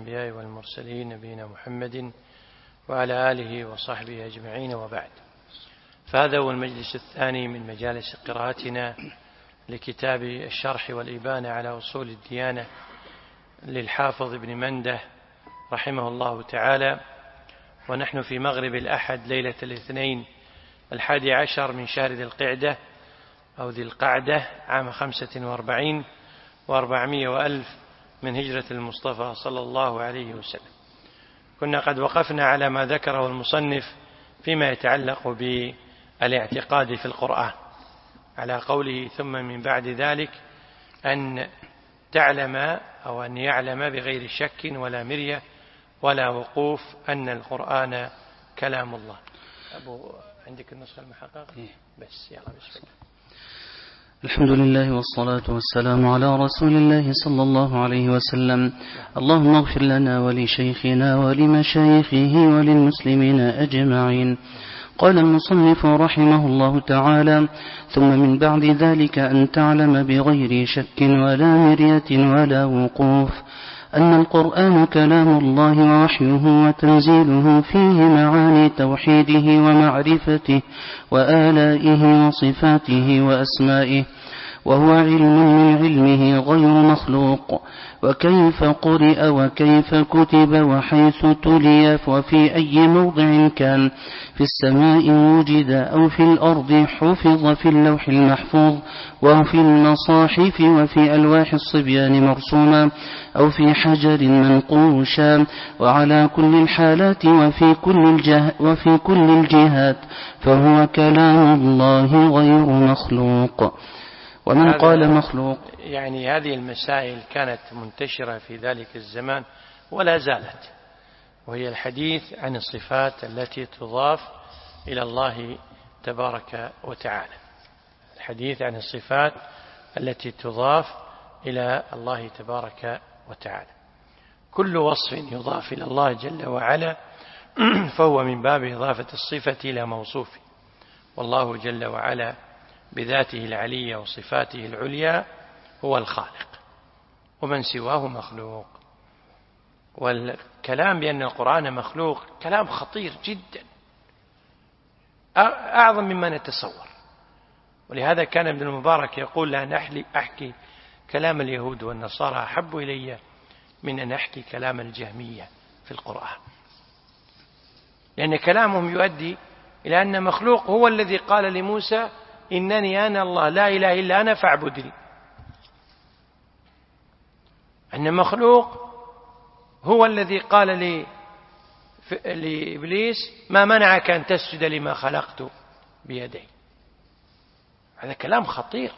الأنبياء والمرسلين نبينا محمد وعلى آله وصحبه أجمعين، وبعد. فهذا هو المجلس الثاني من مجالس قراءتنا لكتاب الشرح والإبانة على أصول الديانة للحافظ ابن منده رحمه الله تعالى، ونحن في مغرب الأحد ليلة الاثنين 11 من شهر ذي القعدة أو ذي القعدة عام 45 و400 وألف من هجرة المصطفى صلى الله عليه وسلم. كنا قد وقفنا على ما ذكره المصنف فيما يتعلق بالاعتقاد في القرآن، على قوله ثم من بعد ذلك أن تعلم أو أن يعلم بغير شك ولا مرية ولا وقوف أن القرآن كلام الله. عندك النسخة المحققة؟ بس يلا بسم الله. الحمد لله والصلاة والسلام على رسول الله صلى الله عليه وسلم. اللهم اغفر لنا ولشيخنا ولمشايخه وللمسلمين أجمعين. قال المصنف رحمه الله تعالى: ثم من بعد ذلك أن تعلم بغير شك ولا مرية ولا وقوف أن القرآن كلام الله ووحيه وتنزيله فيه معاني توحيده ومعرفته وآلائه وصفاته وأسمائه، وهو علم من علمه غير مخلوق، وكيف قرئ وكيف كتب وحيث تلي وفي أي موضع كان في السماء وجد أو في الأرض حفظ في اللوح المحفوظ وفي المصاحف وفي ألواح الصبيان مرسوما أو في حجر منقوشا، وعلى كل الحالات وفي كل الجهات فهو كلام الله غير مخلوق. ومن قال مخلوق، يعني هذه المسائل كانت منتشرة في ذلك الزمان ولا زالت، وهي الحديث عن الصفات التي تضاف إلى الله تبارك وتعالى. الحديث عن الصفات التي تضاف إلى الله تبارك وتعالى. كل وصف يضاف إلى الله جل وعلا فهو من باب إضافة الصفة إلى موصوفه، والله جل وعلا بذاته العلية وصفاته العليا هو الخالق، ومن سواه مخلوق. والكلام بأن القرآن مخلوق كلام خطير جدا، أعظم مما نتصور. ولهذا كان ابن المبارك يقول: لا أحكي كلام اليهود والنصارى أحب إلي من أن أحكي كلام الجهمية في القرآن، لأن كلامهم يؤدي إلى أن مخلوق هو الذي قال لموسى: إنني أنا الله لا إله إلا أنا فاعبدني. أن مخلوق هو الذي قال لإبليس: ما منعك أن تسجد لما خلقت بيدي. هذا كلام خطير.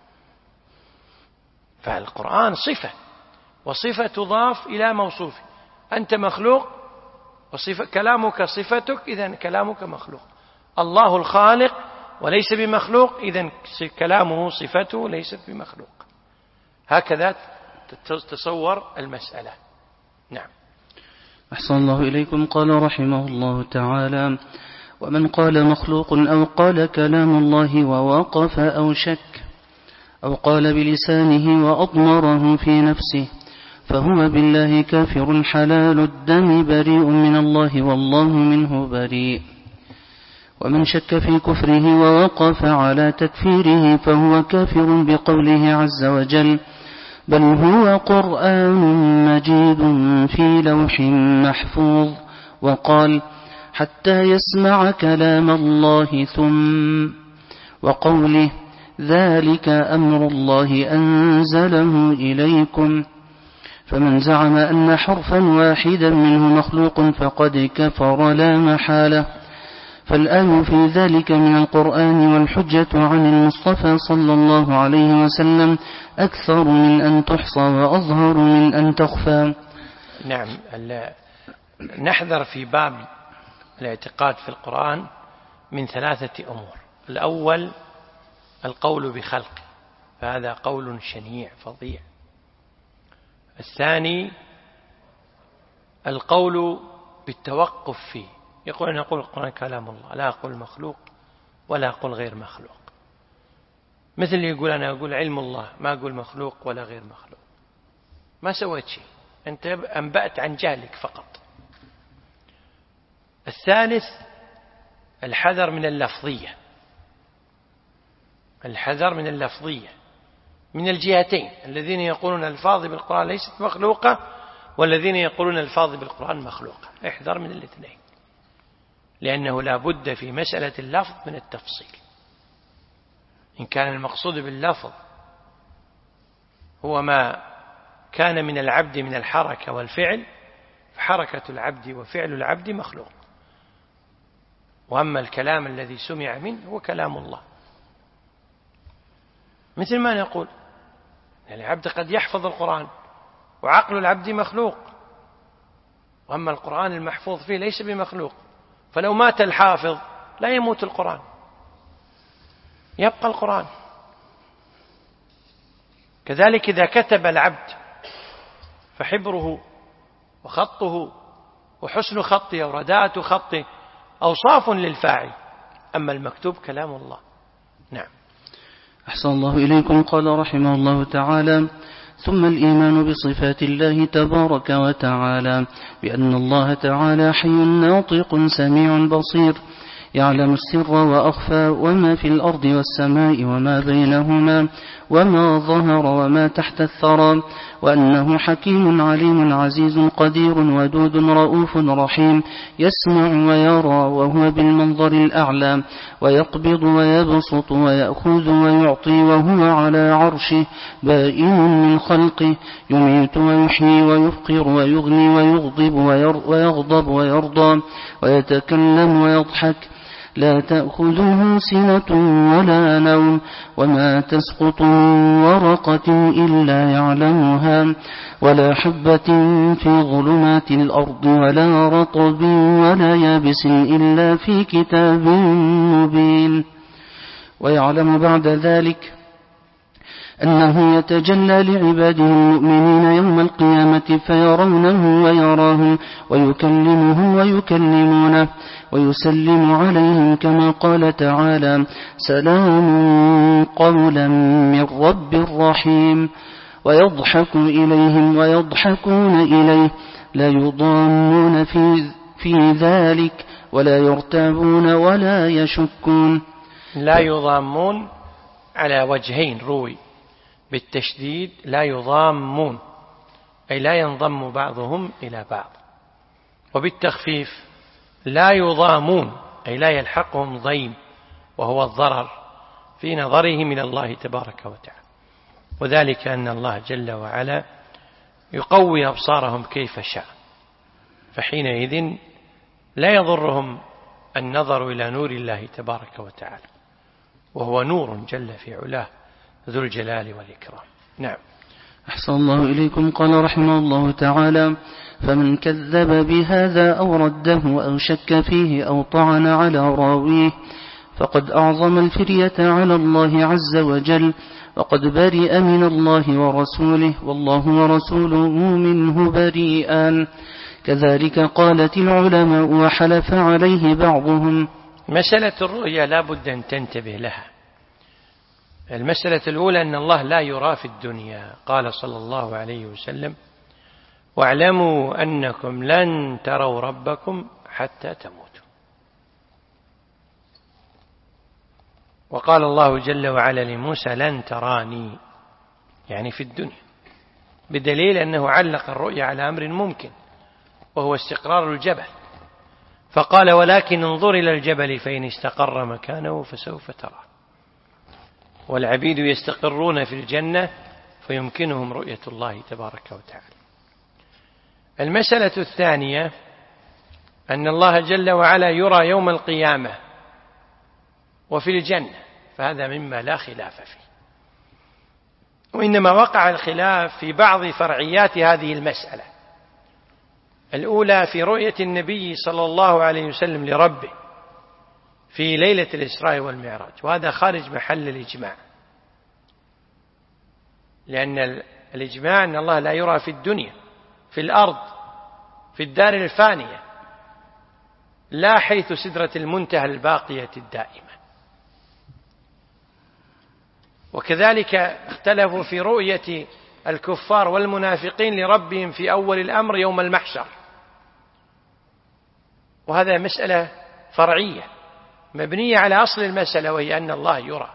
فالقرآن صفة، وصفة تضاف إلى موصوف. أنت مخلوق كلامك صفتك، إذن كلامك مخلوق. الله الخالق وليس بمخلوق، إذن كلامه صفته ليست بمخلوق. هكذا تصور المسألة. نعم. أحسن الله إليكم. قال رحمه الله تعالى: ومن قال مخلوق أو قال كلام الله ووقف أو شك أو قال بلسانه وأضمره في نفسه فهو بالله كافر حلال الدم بريء من الله والله منه بريء. ومن شك في كفره ووقف على تكفيره فهو كافر بقوله عز وجل: بل هو قرآن مجيد في لوح محفوظ. وقال: حتى يسمع كلام الله وقوله: ذلك أمر الله أنزله إليكم. فمن زعم أن حرفا واحدا منه مخلوق فقد كفر لا محالة. فالآية في ذلك من القرآن والحجة عن المصطفى صلى الله عليه وسلم أكثر من أن تحصى وأظهر من أن تخفى. نعم. نحذر في باب الاعتقاد في القرآن من 3 أمور. الأول القول بخلقه، فهذا قول شنيع فظيع. الثاني القول بالتوقف فيه، يقول: نقول القرآن كلام الله، لا أقول مخلوق ولا أقول غير مخلوق. مثل يقول: أنا أقول علم الله، ما أقول مخلوق ولا غير مخلوق. ما سويت شيء. أنت أنبأت عن جهلك فقط. الثالث الحذر من اللفظية، الحذر من اللفظية من الجهتين، الذين يقولون الفاظ بالقرآن ليست مخلوقة والذين يقولون الفاظ بالقرآن مخلوقة. احذر من الاثنين، لأنه لا بد في مسألة اللفظ من التفصيل. إن كان المقصود باللفظ هو ما كان من العبد من الحركة والفعل، فحركة العبد وفعل العبد مخلوق، وأما الكلام الذي سمع منه هو كلام الله. مثل ما نقول العبد قد يحفظ القرآن وعقل العبد مخلوق، وأما القرآن المحفوظ فيه ليس بمخلوق، فلو مات الحافظ لا يموت القرآن، يبقى القرآن. كذلك إذا كتب العبد فحبره وخطه وحسن خطه ورداءة خطه أوصاف للفاعل، أما المكتوب كلام الله. نعم. أحسن الله إليكم. قال رحمه الله تعالى: ثم الإيمان بصفات الله تبارك وتعالى، بأن الله تعالى حي ناطق سميع بصير، يعلم السر وأخفى، وما في الأرض والسماء وما بينهما، وما ظهر وما تحت الثرى، وأنه حكيم عليم عزيز قدير ودود رؤوف رحيم، يسمع ويرى وهو بالمنظر الأعلى، ويقبض ويبسط ويأخذ ويعطي وهو على عرشه بائن من خلقه، يميت ويحيي ويفقر ويغني ويغضب ويغضب ويرضى، ويتكلم ويضحك، لا تأخذه سنة ولا نوم، وما تسقط من ورقة إلا يعلمها، ولا حبة في ظلمات الأرض ولا رطب ولا يابس إلا في كتاب مبين. ويعلم بعد ذلك أنه يتجلى لعباده المؤمنين يوم القيامة فيرونه ويراهم ويكلمهم ويكلمونه ويسلم عليهم، كما قال تعالى: سلام قولا من رب رحيم. ويضحك إليهم ويضحكون إليه، لا يضامون في ذلك ولا يرتابون ولا يشكون. لا يضامون على وجهين روي بالتشديد، لا يضامون أي لا ينضم بعضهم إلى بعض، وبالتخفيف لا يضامون أي لا يلحقهم ضيم وهو الضرر في نظره من الله تبارك وتعالى، وذلك أن الله جل وعلا يقوي أبصارهم كيف شاء، فحينئذ لا يضرهم النظر إلى نور الله تبارك وتعالى، وهو نور جل في علاه ذو الجلال والإكرام. نعم. أحسن الله إليكم. قال رحمه الله تعالى: فمن كذب بهذا أو رده أو شك فيه أو طعن على راويه فقد أعظم الفرية على الله عز وجل، وقد برئ من الله ورسوله، والله ورسوله منه بريئان. كذلك قالت العلماء وحلف عليه بعضهم. مسألة الرؤيا لا بد أن تنتبه لها. المسألة الأولى أن الله لا يرى في الدنيا، قال صلى الله عليه وسلم: واعلموا أنكم لن تروا ربكم حتى تموتوا. وقال الله جل وعلا لموسى: لن تراني، يعني في الدنيا، بدليل أنه علق الرؤيا على أمر ممكن وهو استقرار الجبل، فقال: ولكن انظر إلى الجبل فإن استقر مكانه فسوف ترى. والعبيد يستقرون في الجنة فيمكنهم رؤية الله تبارك وتعالى. المسألة الثانية أن الله جل وعلا يرى يوم القيامة وفي الجنة، فهذا مما لا خلاف فيه، وإنما وقع الخلاف في بعض فرعيات هذه المسألة. الأولى في رؤية النبي صلى الله عليه وسلم لربه في ليلة الإسراء والمعراج، وهذا خارج محل الإجماع، لأن الإجماع أن الله لا يرى في الدنيا، في الأرض، في الدار الفانية، لا حيث سدرة المنتهى الباقية الدائمة. وكذلك اختلفوا في رؤية الكفار والمنافقين لربهم في أول الأمر يوم المحشر، وهذا مسألة فرعية مبنية على أصل المسألة، وهي أن الله يرى.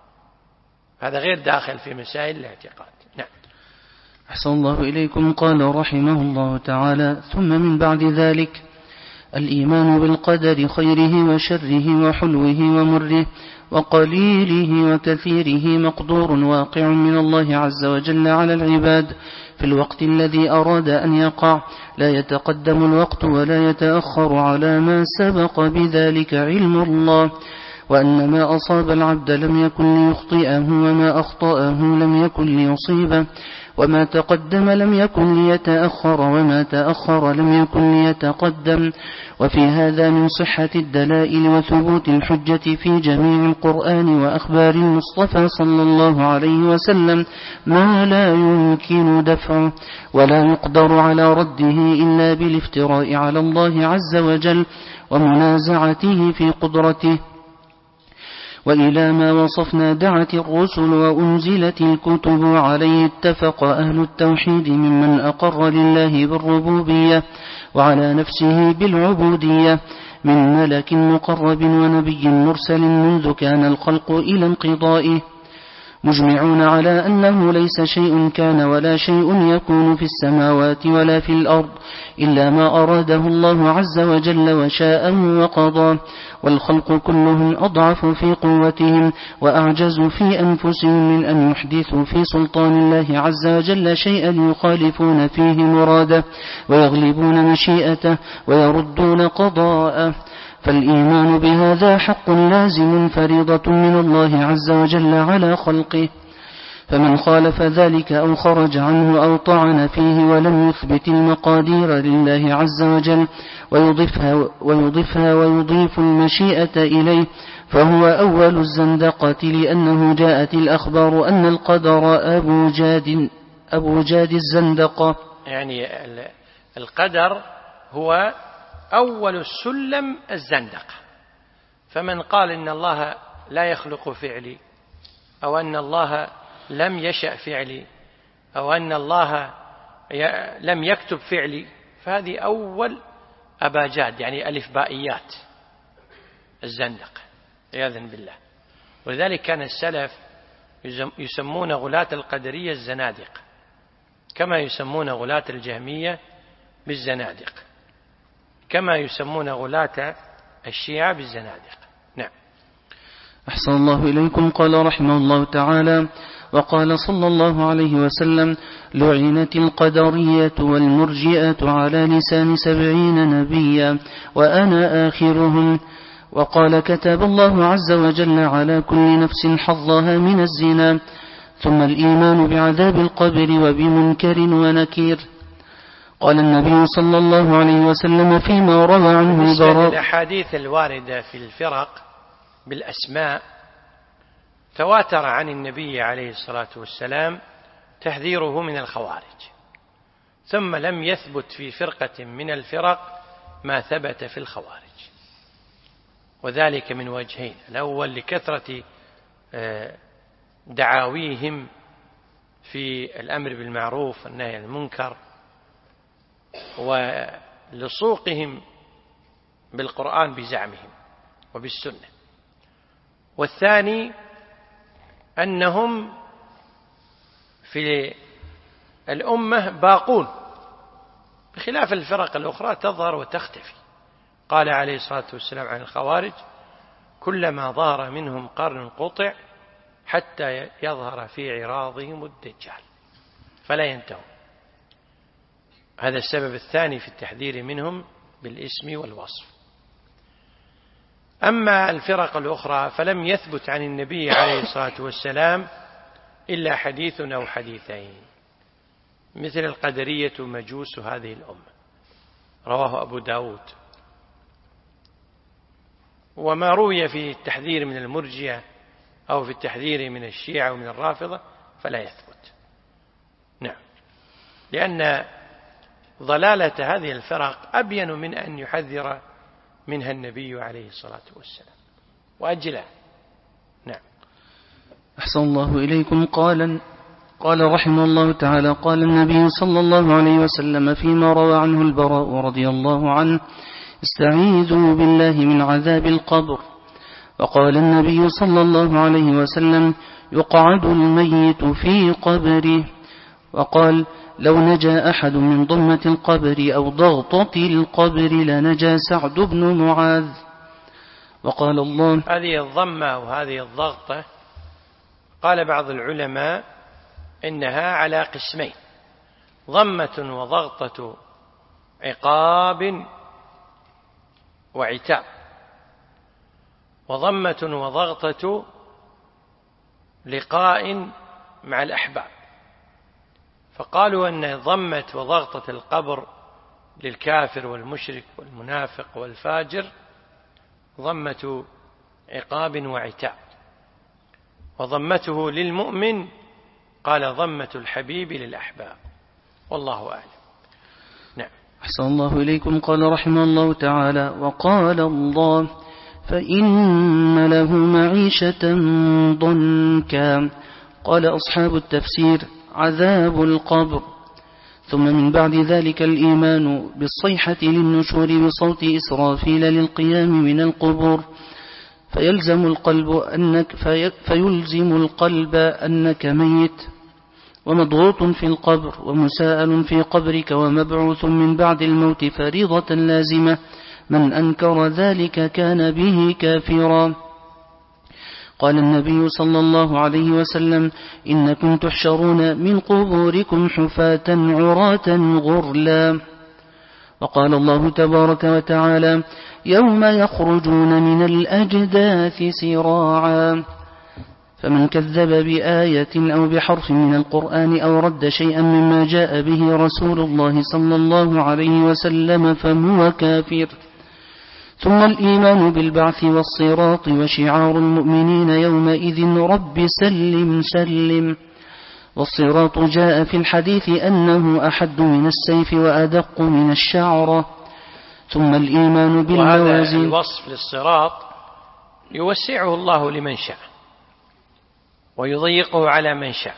هذا غير داخل في مسائل الاعتقاد. نعم. أحسن الله إليكم. قال رحمه الله تعالى: ثم من بعد ذلك الإيمان بالقدر خيره وشره وحلوه ومره وقليله وكثيره مقدور واقع من الله عز وجل على العباد في الوقت الذي أراد أن يقع، لا يتقدم الوقت ولا يتأخر على ما سبق بذلك علم الله، وأن ما أصاب العبد لم يكن ليخطئه وما أخطأه لم يكن ليصيبه، وما تقدم لم يكن ليتأخر وما تأخر لم يكن ليتقدم. وفي هذا من صحة الدلائل وثبوت الحجة في جميع القرآن وأخبار المصطفى صلى الله عليه وسلم ما لا يمكن دفعه ولا يقدر على رده إلا بالافتراء على الله عز وجل ومنازعته في قدرته. وإلى ما وصفنا دعت الرسل وأنزلت الكتب عليه اتفق أهل التوحيد ممن أقر لله بالربوبية وعلى نفسه بالعبودية من ملك مقرب ونبي مرسل منذ كان الخلق إلى انقضائه، مجمعون على أنه ليس شيء كان ولا شيء يكون في السماوات ولا في الأرض إلا ما أراده الله عز وجل وشاءه وقضاه، والخلق كلهم أضعف في قوتهم وأعجز في أنفسهم من أن يحدثوا في سلطان الله عز وجل شيئا يخالفون فيه مراده ويغلبون مشيئته ويردون قضاءه. فالإيمان بهذا حق لازم فريضة من الله عز وجل على خلقه، فمن خالف ذلك أو خرج عنه أو طعن فيه ولم يثبت المقادير لله عز وجل ويضيفها ويضيف المشيئة إليه فهو أول الزندقة، لأنه جاءت الأخبار أن القدر أبو جاد الزندقة. يعني القدر هو أول السلم الزندقة. فمن قال إن الله لا يخلق فعلي، أو أن الله لم يشأ فعلي، أو أن الله لم يكتب فعلي، فهذه أول أباجاد، يعني ألف بائيات الزندقة عياذا بالله. ولذلك كان السلف يسمون غلاة القدرية الزنادقة، كما يسمون غلاة الجهمية بالزنادقة، كما يسمون غلاة الشيعة بالزنادقة. نعم. أحسن الله إليكم. قال رحمه الله تعالى: وقال صلى الله عليه وسلم: لعنت القدرية والمرجئة على لسان 70 نبيا وأنا آخرهم. وقال: كتب الله عز وجل على كل نفس حظها من الزنا. ثم الإيمان بعذاب القبر وبمنكر ونكير. قال النبي صلى الله عليه وسلم فيما روى عنه البراء: الأحاديث الواردة في الفرق بالأسماء تواتر عن النبي عليه الصلاة والسلام تحذيره من الخوارج، ثم لم يثبت في فرقة من الفرق ما ثبت في الخوارج، وذلك من وجهين: الأول لكثرة دعاويهم في الأمر بالمعروف والنهي عن المنكر، ولصوقهم بالقرآن بزعمهم وبالسنة، والثاني أنهم في الأمة باقون بخلاف الفرق الأخرى تظهر وتختفي. قال عليه الصلاة والسلام عن الخوارج: كلما ظهر منهم قرن قطع حتى يظهر في عراضهم الدجال فلا ينتهون. هذا السبب الثاني في التحذير منهم بالاسم والوصف. أما الفرق الأخرى فلم يثبت عن النبي عليه الصلاة والسلام إلا حديث أو حديثين، مثل القدرية مجوس هذه الأمة، رواه أبو داود. وما روي في التحذير من المرجئة أو في التحذير من الشيعة ومن الرافضة فلا يثبت. نعم، لأن ضلالة هذه الفرق أبين من أن يحذر منها النبي عليه الصلاة والسلام وأجله. نعم. أحسن الله إليكم. قال قال رحمه الله تعالى: قال النبي صلى الله عليه وسلم فيما روى عنه البراء رضي الله عنه: استعيذوا بالله من عذاب القبر. وقال النبي صلى الله عليه وسلم: يقعد الميت في قبره. وقال: لو نجا أحد من ضمة القبر أو ضغطة القبر لنجا سعد بن معاذ. وقال الله: هذه الضمة وهذه الضغطة قال بعض العلماء إنها على قسمين: ضمة وضغطة عقاب وعتاب، وضمة وضغطة لقاء مع الأحباب. فقالوا أن ضمة وضغطة القبر للكافر والمشرك والمنافق والفاجر ضمة عقاب وعتاب، وضمته للمؤمن قال ضمة الحبيب للأحباب، والله أعلم. نعم. أحسن الله إليكم. قال رحمه الله تعالى: وقال الله: فإن له معيشة ضنكا. قال أصحاب التفسير: عذاب القبر. ثم من بعد ذلك الإيمان بالصيحة للنشور بصوت إسرافيل للقيام من القبور، فيلزم القلب أنك ميت ومضغوط في القبر ومساءل في قبرك ومبعوث من بعد الموت فريضة لازمة. من أنكر ذلك كان به كافرا. قال النبي صلى الله عليه وسلم: إنكم تحشرون من قبوركم حفاة عراة غرلا. وقال الله تبارك وتعالى: يوم يخرجون من الأجداث سراعا. فمن كذب بآية أو بحرف من القرآن أو رد شيئا مما جاء به رسول الله صلى الله عليه وسلم فهو كافر. ثم الإيمان بالبعث والصراط، وشعار المؤمنين يومئذ: رب سلم سلم. والصراط جاء في الحديث أنه أحد من السيف وأدق من الشعرة. ثم الإيمان بالموازين. وهذا الوصف للصراط يوسعه الله لمن شاء ويضيقه على من شاء،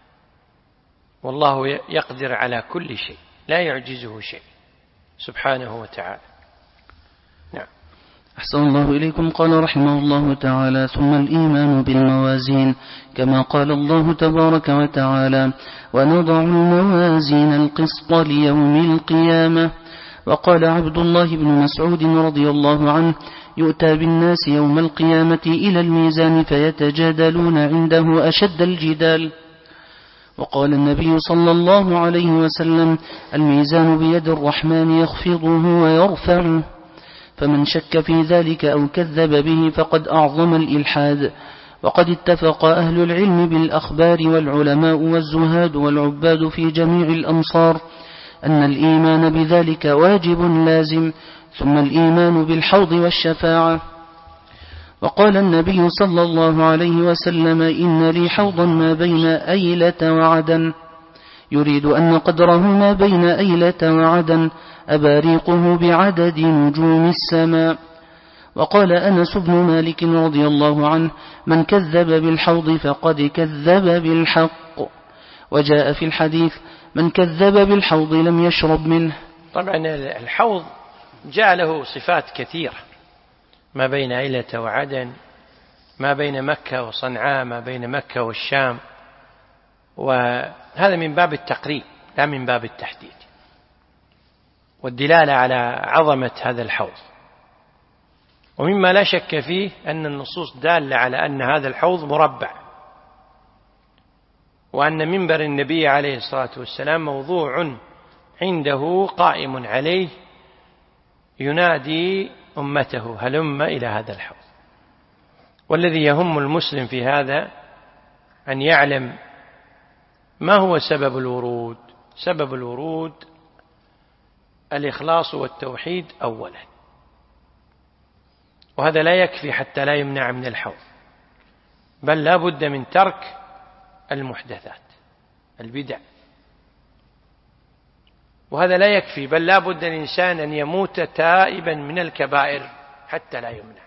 والله يقدر على كل شيء، لا يعجزه شيء سبحانه وتعالى. نعم. أحسن الله إليكم. قال رحمه الله تعالى: ثم الإيمان بالموازين، كما قال الله تبارك وتعالى: ونضع الموازين القسط ليوم القيامة. وقال عبد الله بن مسعود رضي الله عنه: يؤتى بالناس يوم القيامة إلى الميزان فيتجادلون عنده أشد الجدال. وقال النبي صلى الله عليه وسلم: الميزان بيد الرحمن يخفضه ويرفعه. فمن شك في ذلك أو كذب به فقد أعظم الإلحاد. وقد اتفق أهل العلم بالأخبار والعلماء والزهاد والعباد في جميع الأمصار أن الإيمان بذلك واجب لازم. ثم الإيمان بالحوض والشفاعة. وقال النبي صلى الله عليه وسلم: إن لي حوضا ما بين أيلة وعدن، يريد أن قدره ما بين أيلة وعدن أباريقه بعدد نجوم السماء. وقال أنس بن مالك رضي الله عنه: من كذب بالحوض فقد كذب بالحق. وجاء في الحديث: من كذب بالحوض لم يشرب منه. طبعا الحوض جاء له صفات كثيرة، ما بين أيلة وعدن، ما بين مكة وصنعاء، ما بين مكة والشام، وهذا من باب التقريب لا من باب التحديد والدلالة على عظمة هذا الحوض. ومما لا شك فيه أن النصوص دالة على أن هذا الحوض مربع، وأن منبر النبي عليه الصلاة والسلام موضوع عنده قائم عليه ينادي أمته: هلم إلى هذا الحوض. والذي يهم المسلم في هذا أن يعلم ما هو سبب الورود. سبب الورود الإخلاص والتوحيد أولا، وهذا لا يكفي حتى لا يمنع من الحوض، بل لا بد من ترك المحدثات البدع، وهذا لا يكفي، بل لا بد الإنسان أن يموت تائبا من الكبائر حتى لا يمنع.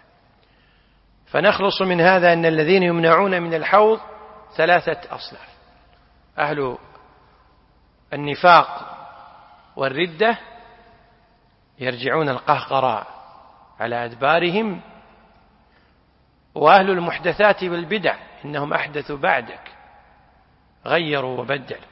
فنخلص من هذا أن الذين يمنعون من الحوض ثلاثة أصناف: أهل النفاق والردة يرجعون القهقراء على أدبارهم، وأهل المحدثات والبدع إنهم أحدثوا بعدك، غيروا وبدلوا.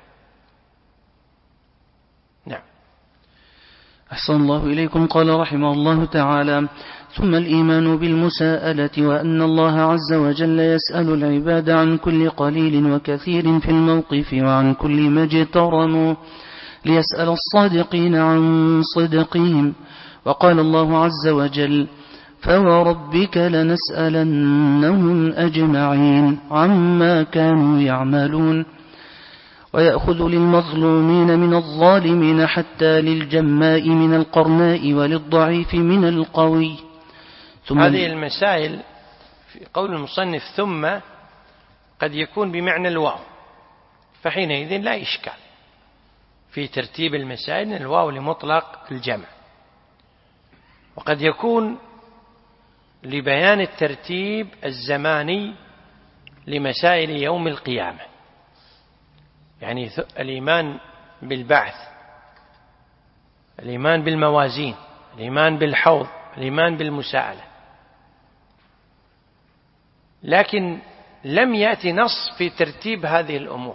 نعم. أحسن الله إليكم. قال رحمه الله تعالى: ثم الإيمان بالمساءلة، وأن الله عز وجل يسأل العباد عن كل قليل وكثير في الموقف وعن كل ما اجترموا، ليسأل الصادقين عن صدقهم. وقال الله عز وجل: فوربك لنسألنهم أجمعين عما كانوا يعملون. ويأخذ للمظلومين من الظالمين حتى للجماء من القرناء وللضعيف من القوي. هذه المسائل في قول المصنف ثم قد يكون بمعنى الواو، فحينئذ لا إشكال في ترتيب المسائل، الواو لمطلق الجمع، وقد يكون لبيان الترتيب الزماني لمسائل يوم القيامة، يعني الإيمان بالبعث، الإيمان بالموازين، الإيمان بالحوض، الإيمان بالمساءلة. لكن لم يأتي نص في ترتيب هذه الأمور،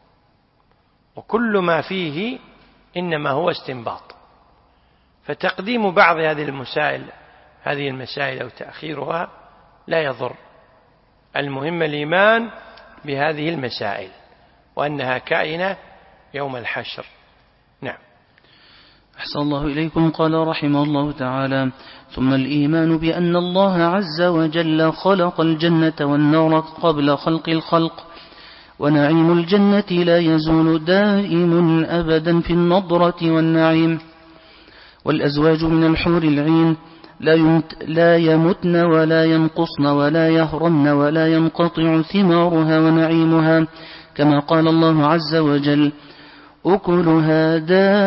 وكل ما فيه إنما هو استنباط، فتقديم بعض هذه المسائل أو تأخيرها لا يضر. المهم الإيمان بهذه المسائل وأنها كائنة يوم الحشر. نعم. أحسن الله إليكم. قال رحمه الله تعالى: ثم الإيمان بأن الله عز وجل خلق الجنة والنار قبل خلق الخلق، ونعيم الجنة لا يزول دائم أبدا في النضرة والنعيم، والأزواج من الحور العين لا يمتن ولا ينقصن ولا يهرمن ولا ينقطع ثمارها ونعيمها، كما قال الله عز وجل: أكلها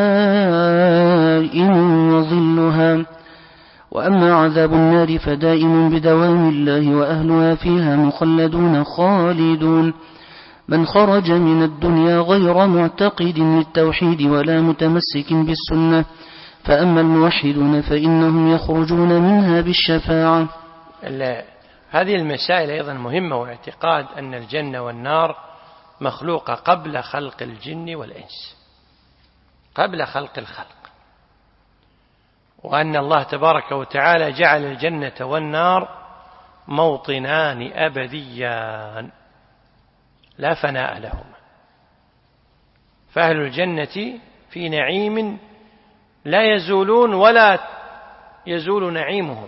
دائم وظلها. وأما عذاب النار فدائم بدوام الله، وأهلها فيها مخلدون خالدون. من خرج من الدنيا غير معتقد للتوحيد ولا متمسك بالسنة، فأما الموحدون فإنهم يخرجون منها بالشفاعة. هذه المسائل أيضا مهمة، واعتقاد أن الجنة والنار مخلوقة قبل خلق الجن والإنس، قبل خلق الخلق، وأن الله تبارك وتعالى جعل الجنة والنار موطنان أبديان لا فناء لهما، فأهل الجنة في نعيم لا يزولون ولا يزول نعيمهم،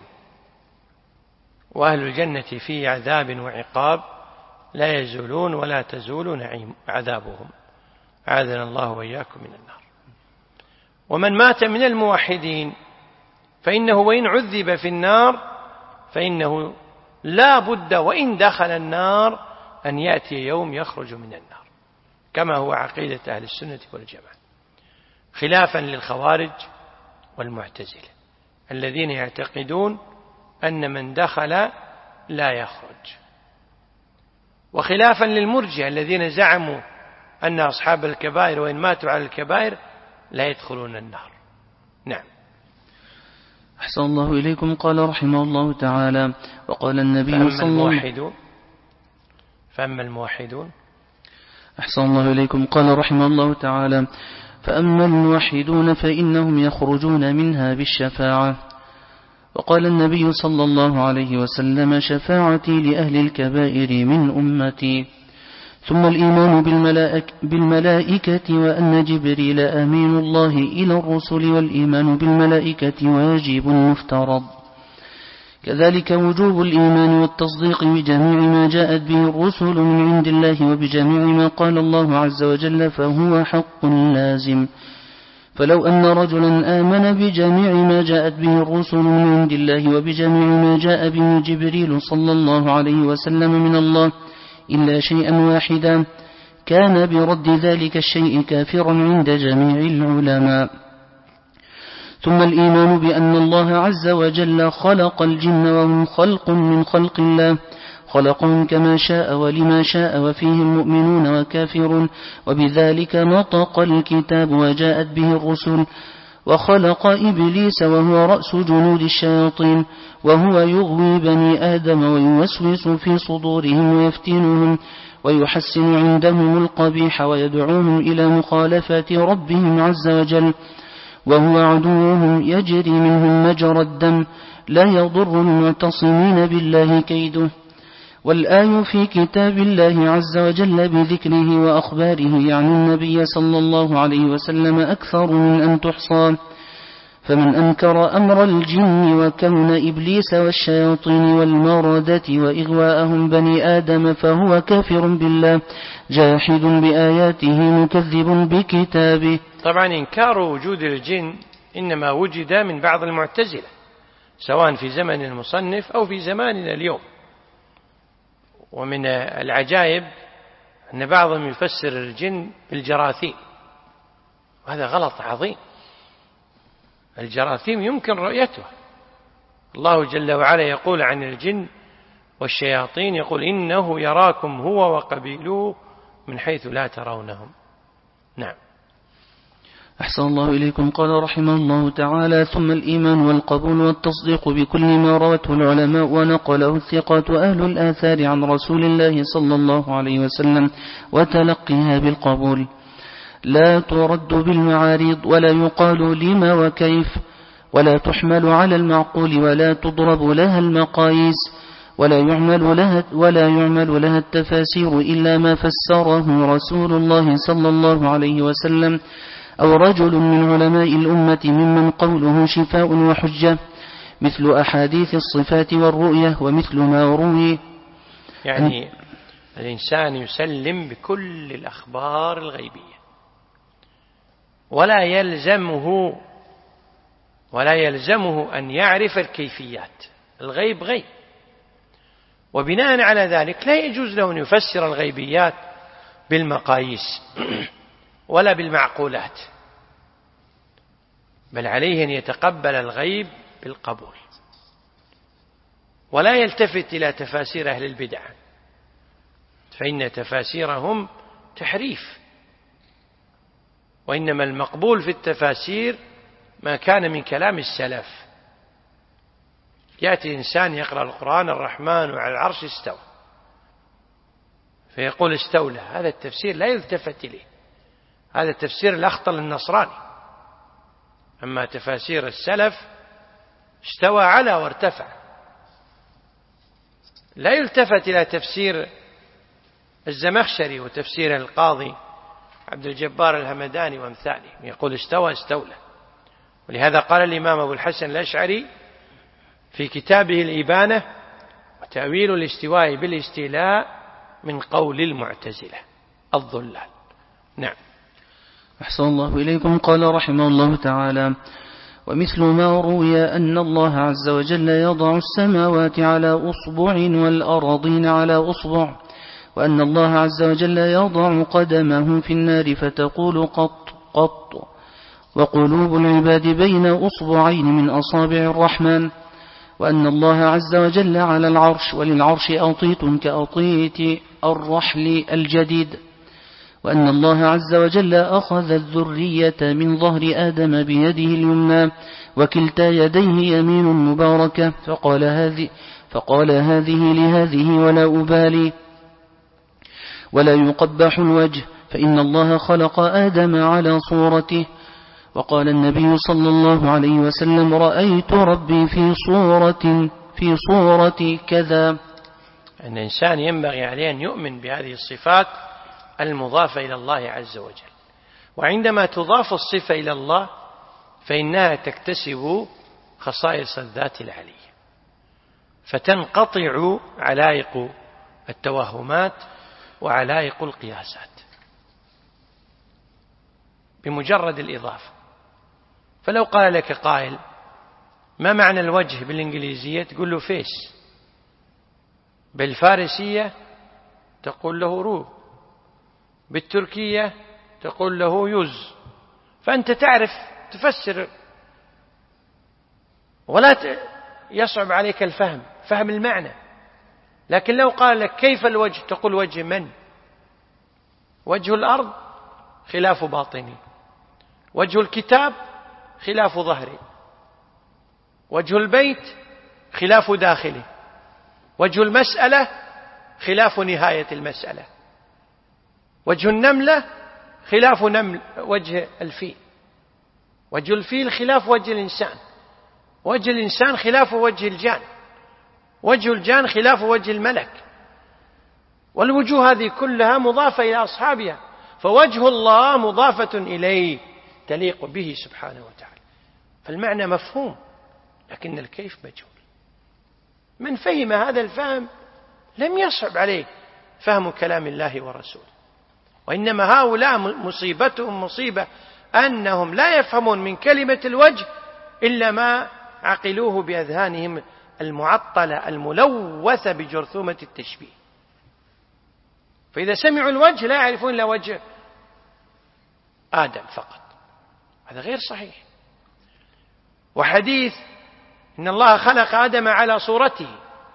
وأهل الجنة في عذاب وعقاب لا يزولون ولا تزول عذابهم، أعاذنا الله وإياكم من النار. ومن مات من الموحدين فإنه وإن عذب في النار فإنه لا بد وإن دخل النار أن يأتي يوم يخرج من النار، كما هو عقيدة أهل السنة والجماعة، خلافا للخوارج والمعتزلة الذين يعتقدون أن من دخل لا يخرج، وخلافا للمرجئة الذين زعموا أن أصحاب الكبائر وإن ماتوا على الكبائر لا يدخلون النار. نعم. أحسن الله إليكم. قال رحمه الله تعالى: وقال النبي صلى الله عليه وسلم: فأما الموحدون. أحسن الله إليكم. قال رحمه الله تعالى: فأما الموحدون فإنهم يخرجون منها بالشفاعة. وقال النبي صلى الله عليه وسلم: شفاعتي لأهل الكبائر من أمتي. ثم الإيمان بالملائكة، وأن جبريل أمين الله إلى الرسل، والإيمان بالملائكة واجب مفترض. كذلك وجوب الإيمان والتصديق بجميع ما جاءت به الرسل من عند الله، وبجميع ما قال الله عز وجل فهو حق لازم. فلو أن رجلا آمن بجميع ما جاءت به الرسل من عند الله وبجميع ما جاء به جبريل صلى الله عليه وسلم من الله إلا شيئا واحدا، كان برد ذلك الشيء كافرا عند جميع العلماء. ثم الإيمان بأن الله عز وجل خلق الجن وهم خلق من خلق الله، خلقهم كما شاء ولما شاء وفيهم مؤمنون وكافرون وبذلك نطق الكتاب وجاءت به الرسل. وخلق إبليس وهو رأس جنود الشياطين وهو يغوي بني آدم ويوسوس في صدورهم ويفتنهم ويحسن عندهم القبيح ويدعوهم إلى مخالفة ربهم عز وجل، وهو عدوهم يجري منهم مجرى الدم، لا يضر المعتصمين بالله كيده. والآي في كتاب الله عز وجل بذكره وأخباره يعني النبي صلى الله عليه وسلم أكثر من أن تحصى. فمن أنكر أمر الجن وكون إبليس والشياطين والمردة وإغواءهم بني آدم فهو كافر بالله جاحد بآياته مكذب بكتابه. طبعا إنكار وجود الجن إنما وجد من بعض المعتزلة سواء في زمن المصنف أو في زماننا اليوم. ومن العجائب أن بعضهم يفسر الجن بالجراثيم، وهذا غلط عظيم. الجراثيم يمكن رؤيته. الله جل وعلا يقول عن الجن والشياطين يقول إنه يراكم هو وقبيله من حيث لا ترونهم. نعم. أحسن الله إليكم. قال رحمه الله تعالى: ثم الإيمان والقبول والتصديق بكل ما روته العلماء ونقله الثقات أهل الآثار عن رسول الله صلى الله عليه وسلم وتلقيها بالقبول، لا ترد بالمعارض ولا يقال لما وكيف، ولا تحمل على المعقول ولا تضرب لها المقاييس، ولا يعمل لها التفاسير إلا ما فسره رسول الله صلى الله عليه وسلم أو رجل من علماء الأمة ممن قوله شفاء وحجة، مثل أحاديث الصفات والرؤية ومثل ما روي. يعني الإنسان يسلم بكل الأخبار الغيبية ولا يلزمه أن يعرف الكيفيات. الغيب غيب، وبناء على ذلك لا يجوز له أن يفسر الغيبيات بالمقاييس ولا بالمعقولات، بل عليه أن يتقبل الغيب بالقبول، ولا يلتفت إلى تفاسير أهل البدع، فإن تفاسيرهم تحريف، وإنما المقبول في التفاسير ما كان من كلام السلف. يأتي إنسان يقرأ القرآن: الرحمن على العرش استوى، فيقول استولى، هذا التفسير لا يلتفت إليه، هذا التفسير الأخطل النصراني. أما تفاسير السلف استوى على وارتفع، لا يلتفت إلى تفسير الزمخشري وتفسير القاضي عبد الجبار الهمداني وامثاله، يقول استوى استولى. ولهذا قال الإمام أبو الحسن الأشعري في كتابه الإبانة: وتأويل الاستواء بالاستيلاء من قول المعتزلة الضلال. نعم. أحسن الله إليكم. قال رحمه الله تعالى: ومثل ما روي أن الله عز وجل يضع السماوات على أصبع والأراضين على أصبع، وأن الله عز وجل يضع قدمه في النار فتقول قط قط، وقلوب العباد بين أصبعين من أصابع الرحمن، وأن الله عز وجل على العرش وللعرش أطيط كأطيط الرحل الجديد، وأن الله عز وجل أخذ الذرية من ظهر آدم بيده اليمنى وكلتا يديه يمين مباركة، فقال هذه لهذه ولا أبالي، ولا يقبح الوجه، فإن الله خلق آدم على صورته. وقال النبي صلى الله عليه وسلم: رأيت ربي في صورة كذا. أن الإنسان ينبغي عليه أن يؤمن بهذه الصفات المضافة إلى الله عز وجل، وعندما تضاف الصفة إلى الله فإنها تكتسب خصائص الذات العلية، فتنقطع علائق التوهمات وعلائق القياسات بمجرد الإضافة. فلو قال لك قائل: ما معنى الوجه بالإنجليزية؟ تقول له فيس، بالفارسية تقول له رو، بالتركية تقول له يوز. فأنت تعرف تفسر، ولا يصعب عليك فهم المعنى. لكن لو قال لك كيف الوجه تقول وجه من؟ وجه الأرض خلاف باطني، وجه الكتاب خلاف ظهري، وجه البيت خلاف داخله، وجه المسألة خلاف نهاية المسألة، وجه النملة خلاف وجه الفيل، وجه الفيل خلاف وجه الإنسان، وجه الإنسان خلاف وجه الجان، وجه الجان خلاف وجه الملك. والوجوه هذه كلها مضافة إلى أصحابها، فوجه الله مضافة إليه تليق به سبحانه وتعالى. فالمعنى مفهوم، لكن الكيف مجهول. من فهم هذا الفهم لم يصعب عليه فهم كلام الله ورسوله، وإنما هؤلاء مصيبتهم مصيبة أنهم لا يفهمون من كلمة الوجه إلا ما عقلوه بأذهانهم المعطلة الملوثة بجرثومة التشبيه. فإذا سمعوا الوجه لا يعرفون إلا وجه آدم فقط، هذا غير صحيح. وحديث إن الله خلق آدم على صورته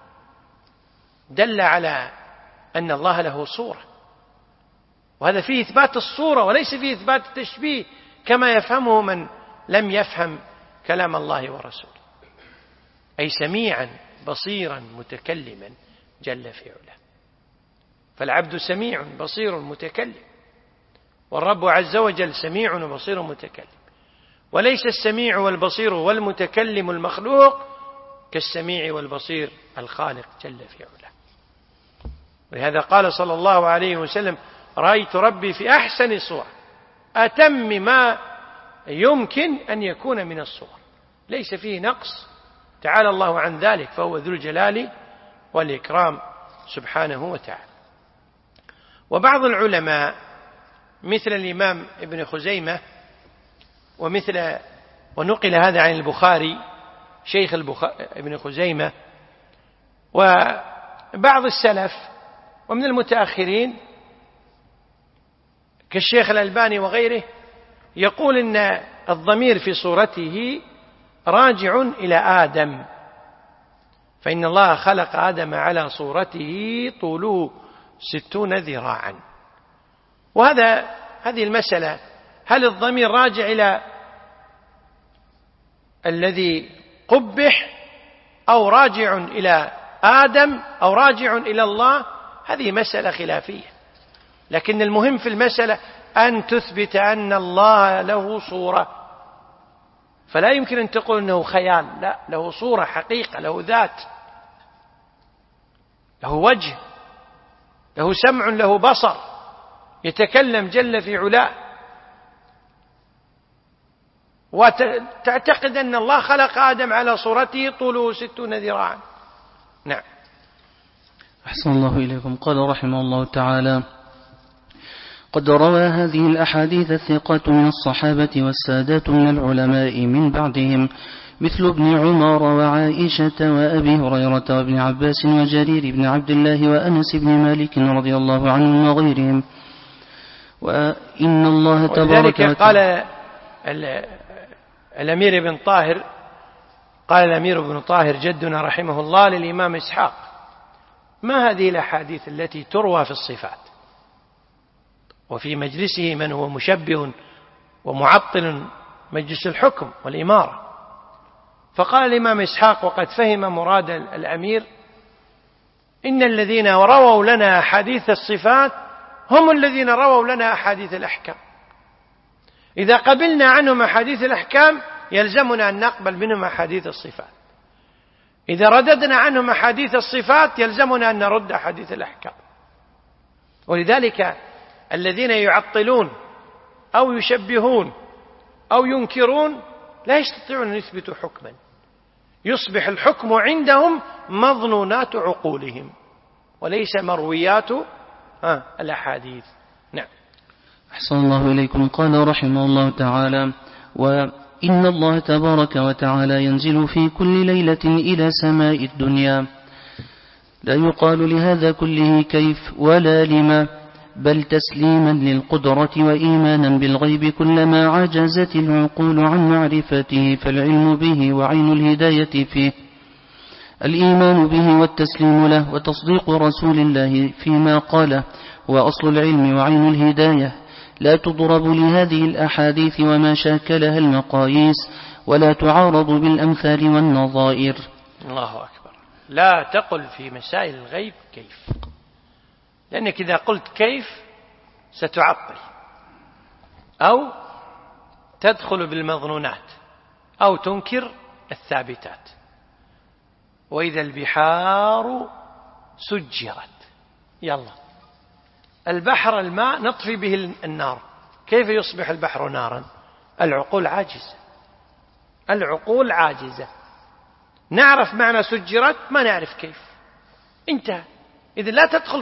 دل على أن الله له صورة، وهذا فيه إثبات الصورة وليس فيه إثبات التشبيه كما يفهمه من لم يفهم كلام الله ورسوله، أي سميعا بصيرا متكلما جل في علاه. فالعبد سميع بصير متكلم، والرب عز وجل سميع وبصير متكلم، وليس السميع والبصير والمتكلم المخلوق كالسميع والبصير الخالق جل في علاه. ولهذا قال صلى الله عليه وسلم: رأيت ربي في أحسن صورة، أتم ما يمكن أن يكون من الصور، ليس فيه نقص، تعالى الله عن ذلك، فهو ذو الجلال والإكرام سبحانه وتعالى. وبعض العلماء مثل الإمام ابن خزيمة ونقل هذا عن البخاري شيخ ابن خزيمة، وبعض السلف ومن المتأخرين كالشيخ الألباني وغيره يقول إن الضمير في صورته راجع إلى آدم، فإن الله خلق آدم على صورته طوله 60 ذراعا. هذه المسألة، هل الضمير راجع إلى الذي قبح أو راجع إلى آدم أو راجع إلى الله؟ هذه مسألة خلافية، لكن المهم في المسألة أن تثبت أن الله له صورة، فلا يمكن أن تقول أنه خيال، لا، له صورة حقيقة، له ذات، له وجه، له سمع، له بصر، يتكلم جل في علاه. وتعتقد أن الله خلق آدم على صورته طوله 60 ذراعا. نعم. أحسن الله إليكم. قال رحمه الله تعالى: قد روى هذه الأحاديث الثقات من الصحابة والسادات من العلماء من بعدهم، مثل ابن عمر وعائشة وأبي هريرة وابن عباس وجرير بن عبد الله وأنس بن مالك رضي الله عنهم وغيرهم. وإن الله تبارك وذلك قال الأمير بن طاهر، قال الأمير بن طاهر جدنا رحمه الله للإمام إسحاق: ما هذه الأحاديث التي تروى في الصفات وفي مجلسه من هو مشبه ومعطل مجلس الحكم والإمارة؟ فقال الإمام إسحاق وقد فهم مراد الأمير: إن الذين رووا لنا أحاديث الصفات هم الذين رووا لنا أحاديث الأحكام، إذا قبلنا عنهم أحاديث الأحكام يلزمنا أن نقبل منهم أحاديث الصفات، إذا رددنا عنهم أحاديث الصفات يلزمنا أن نرد أحاديث الأحكام. ولذلك الذين يعطلون أو يشبهون أو ينكرون لا يستطيعون أن يثبتوا حكما، يصبح الحكم عندهم مظنونات عقولهم وليس مرويات الأحاديث. نعم. أحسن الله إليكم. قال رحمه الله تعالى: وإن الله تبارك وتعالى ينزل في كل ليلة إلى سماء الدنيا، لا يقال لهذا كله كيف ولا لما، بل تسليما للقدرة وإيمانا بالغيب كلما عجزت العقول عن معرفته، فالعلم به وعين الهداية فيه. الإيمان به والتسليم له وتصديق رسول الله فيما قاله هو أصل العلم وعين الهداية، لا تضرب لهذه الأحاديث وما شاكلها المقاييس، ولا تعارض بالأمثال والنظائر. الله أكبر. لا تقل في مسائل الغيب كيف، لأنك إذا قلت كيف ستعطل أو تدخل بالمظنونات أو تنكر الثابتات. وإذا البحار سجرت، يلا البحر الماء نطفي به النار، كيف يصبح البحر نارا؟ العقول عاجزة، العقول عاجزة. نعرف معنى سجرت، ما نعرف كيف، انتهى. إذن لا تدخل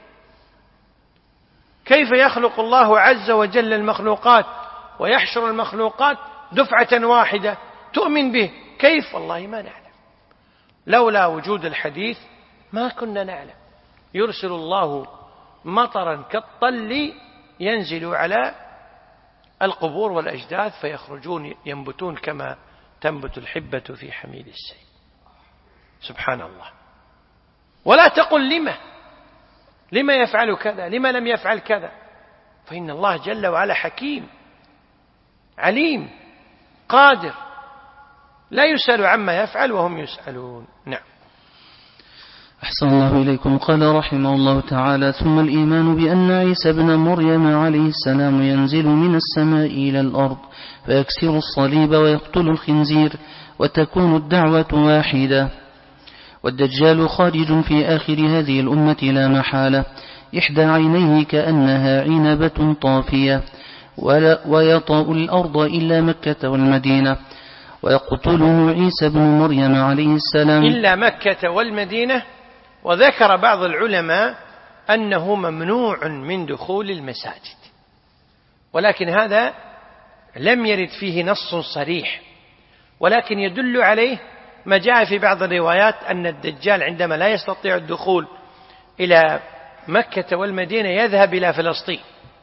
كيف يخلق الله عز وجل المخلوقات ويحشر المخلوقات دفعة واحدة تؤمن به، كيف؟ والله ما نعلم. لولا وجود الحديث ما كنا نعلم. يرسل الله مطرا كالطل ينزل على القبور والأجداث فيخرجون ينبتون كما تنبت الحبة في حميد السيل. سبحان الله. ولا تقل لما يفعل كذا، لما لم يفعل كذا، فإن الله جل وعلا حكيم عليم قادر، لا يسأل عما يفعل وهم يسألون. نعم. أحسن الله إليكم. قال رحمه الله تعالى: ثم الإيمان بأن عيسى بن مريم عليه السلام ينزل من السماء إلى الأرض فيكسر الصليب ويقتل الخنزير، وتكون الدعوة واحدة. والدجال خارج في آخر هذه الأمة لا محالة، إحدى عينيه كأنها عنبة طافية، ويطأ الأرض إلا مكة والمدينة، ويقتله عيسى بن مريم عليه السلام إلا مكة والمدينة. وذكر بعض العلماء أنه ممنوع من دخول المساجد، ولكن هذا لم يرد فيه نص صريح، ولكن يدل عليه ما جاء في بعض الروايات أن الدجال عندما لا يستطيع الدخول إلى مكة والمدينة يذهب إلى فلسطين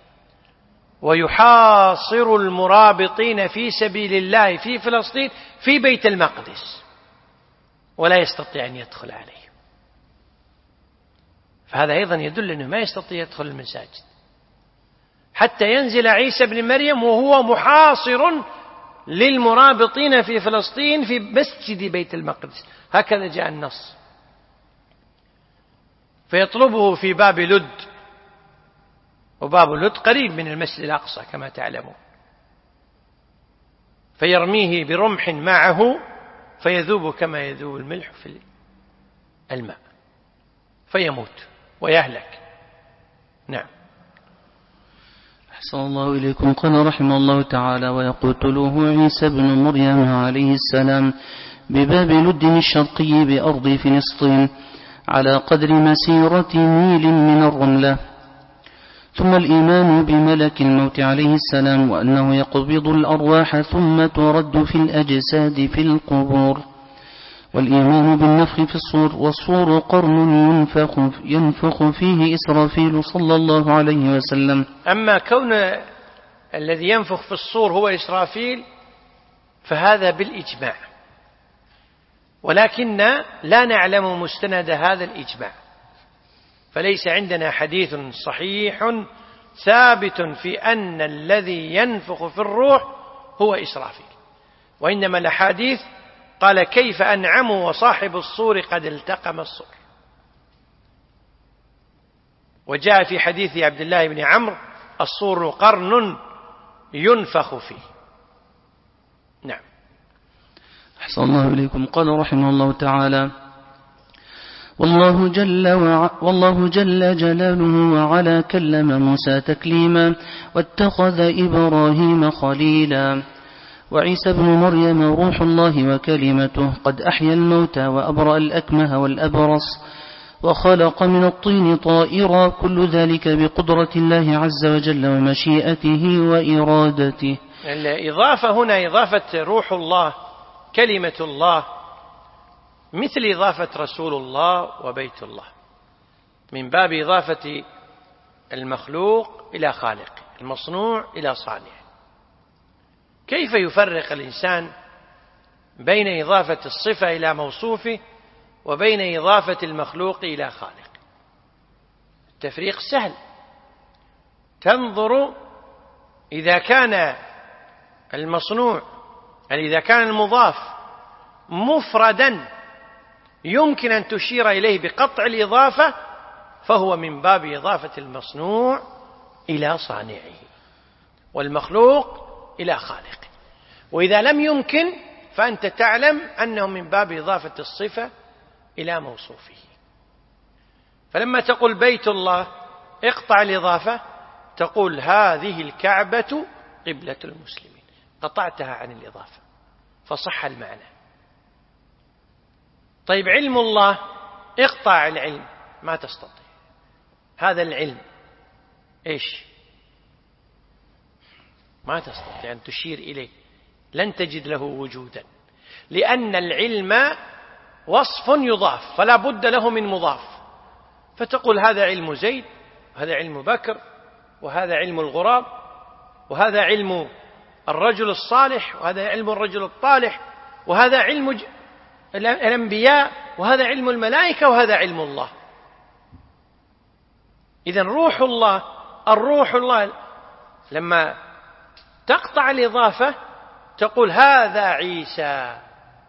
ويحاصر المرابطين في سبيل الله في فلسطين في بيت المقدس، ولا يستطيع أن يدخل عليه. فهذا أيضا يدل أنه ما يستطيع يدخل المساجد حتى ينزل عيسى بن مريم وهو محاصر للمرابطين في فلسطين في مسجد بيت المقدس. هكذا جاء النص. فيطلبه في باب لد، وباب لد قريب من المسجد الأقصى كما تعلمون، فيرميه برمح معه فيذوب كما يذوب الملح في الماء فيموت ويهلك. نعم. أحسن الله إليكم. قال رحمه الله تعالى: ويقتله عيسى بن مريم عليه السلام بباب لد الشرقي بأرض فلسطين على قدر مسيرة ميل من الرملة. ثم الإيمان بملك الموت عليه السلام وأنه يقبض الأرواح ثم ترد في الأجساد في القبور. والإيمان بالنفخ في الصور، والصور قرن ينفخ فيه إسرافيل صلى الله عليه وسلم. أما كون الذي ينفخ في الصور هو إسرافيل فهذا بالإجماع، ولكن لا نعلم مستند هذا الإجماع، فليس عندنا حديث صحيح ثابت في أن الذي ينفخ في الروح هو إسرافيل، وإنما الأحاديث قال: كيف أنعم وصاحب الصور قد التقم الصور. وجاء في حديث عبد الله بن عمرو: الصور قرن ينفخ فيه. نعم. أحسن الله إليكم. قال رحمه الله تعالى: والله جل جلاله وعلا كلم موسى تكليما واتخذ إبراهيم خليلا. وعيسى بن مريم روح الله وكلمته قد أحيا الموتى وأبرأ الأكمه والأبرص وخلق من الطين طائرا، كل ذلك بقدرة الله عز وجل ومشيئته وإرادته. الإضافة هنا إضافة روح الله كلمة الله مثل إضافة رسول الله وبيت الله، من باب إضافة المخلوق إلى خالق، المصنوع إلى صانع. كيف يفرق الإنسان بين إضافة الصفة إلى موصوفه وبين إضافة المخلوق إلى خالق. التفريق سهل، تنظر إذا كان المصنوع، إذا كان المضاف مفردا يمكن أن تشير إليه بقطع الإضافة فهو من باب إضافة المصنوع إلى صانعه والمخلوق إلى خالقه. وإذا لم يمكن فأنت تعلم أنه من باب إضافة الصفة إلى موصوفه. فلما تقول بيت الله اقطع الإضافة، تقول هذه الكعبة قبلة المسلمين، قطعتها عن الإضافة فصح المعنى. طيب علم الله اقطع العلم، ما تستطيع. هذا العلم إيش؟ ما تستطيع أن تشير إليه، لن تجد له وجودا، لأن العلم وصف يضاف فلا بد له من مضاف. فتقول هذا علم زيد، وهذا علم بكر، وهذا علم الغراب، وهذا علم الرجل الصالح، وهذا علم الرجل الطالح، وهذا علم الأنبياء، وهذا علم الملائكة، وهذا علم الله. إذن روح الله، الروح الله لما تقطع الإضافة تقول هذا عيسى.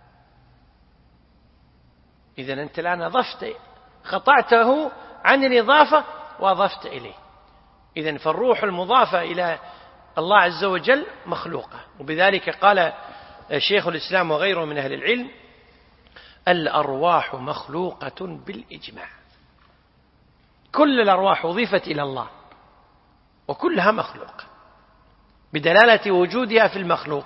إذن أنت الآن أضفت، قطعته عن الإضافة وأضفت إليه. إذن فالروح المضافة إلى الله عز وجل مخلوقة. وبذلك قال شيخ الإسلام وغيره من أهل العلم الأرواح مخلوقة بالإجماع. كل الأرواح أضيفت إلى الله وكلها مخلوقة بدلالة وجودها في المخلوق.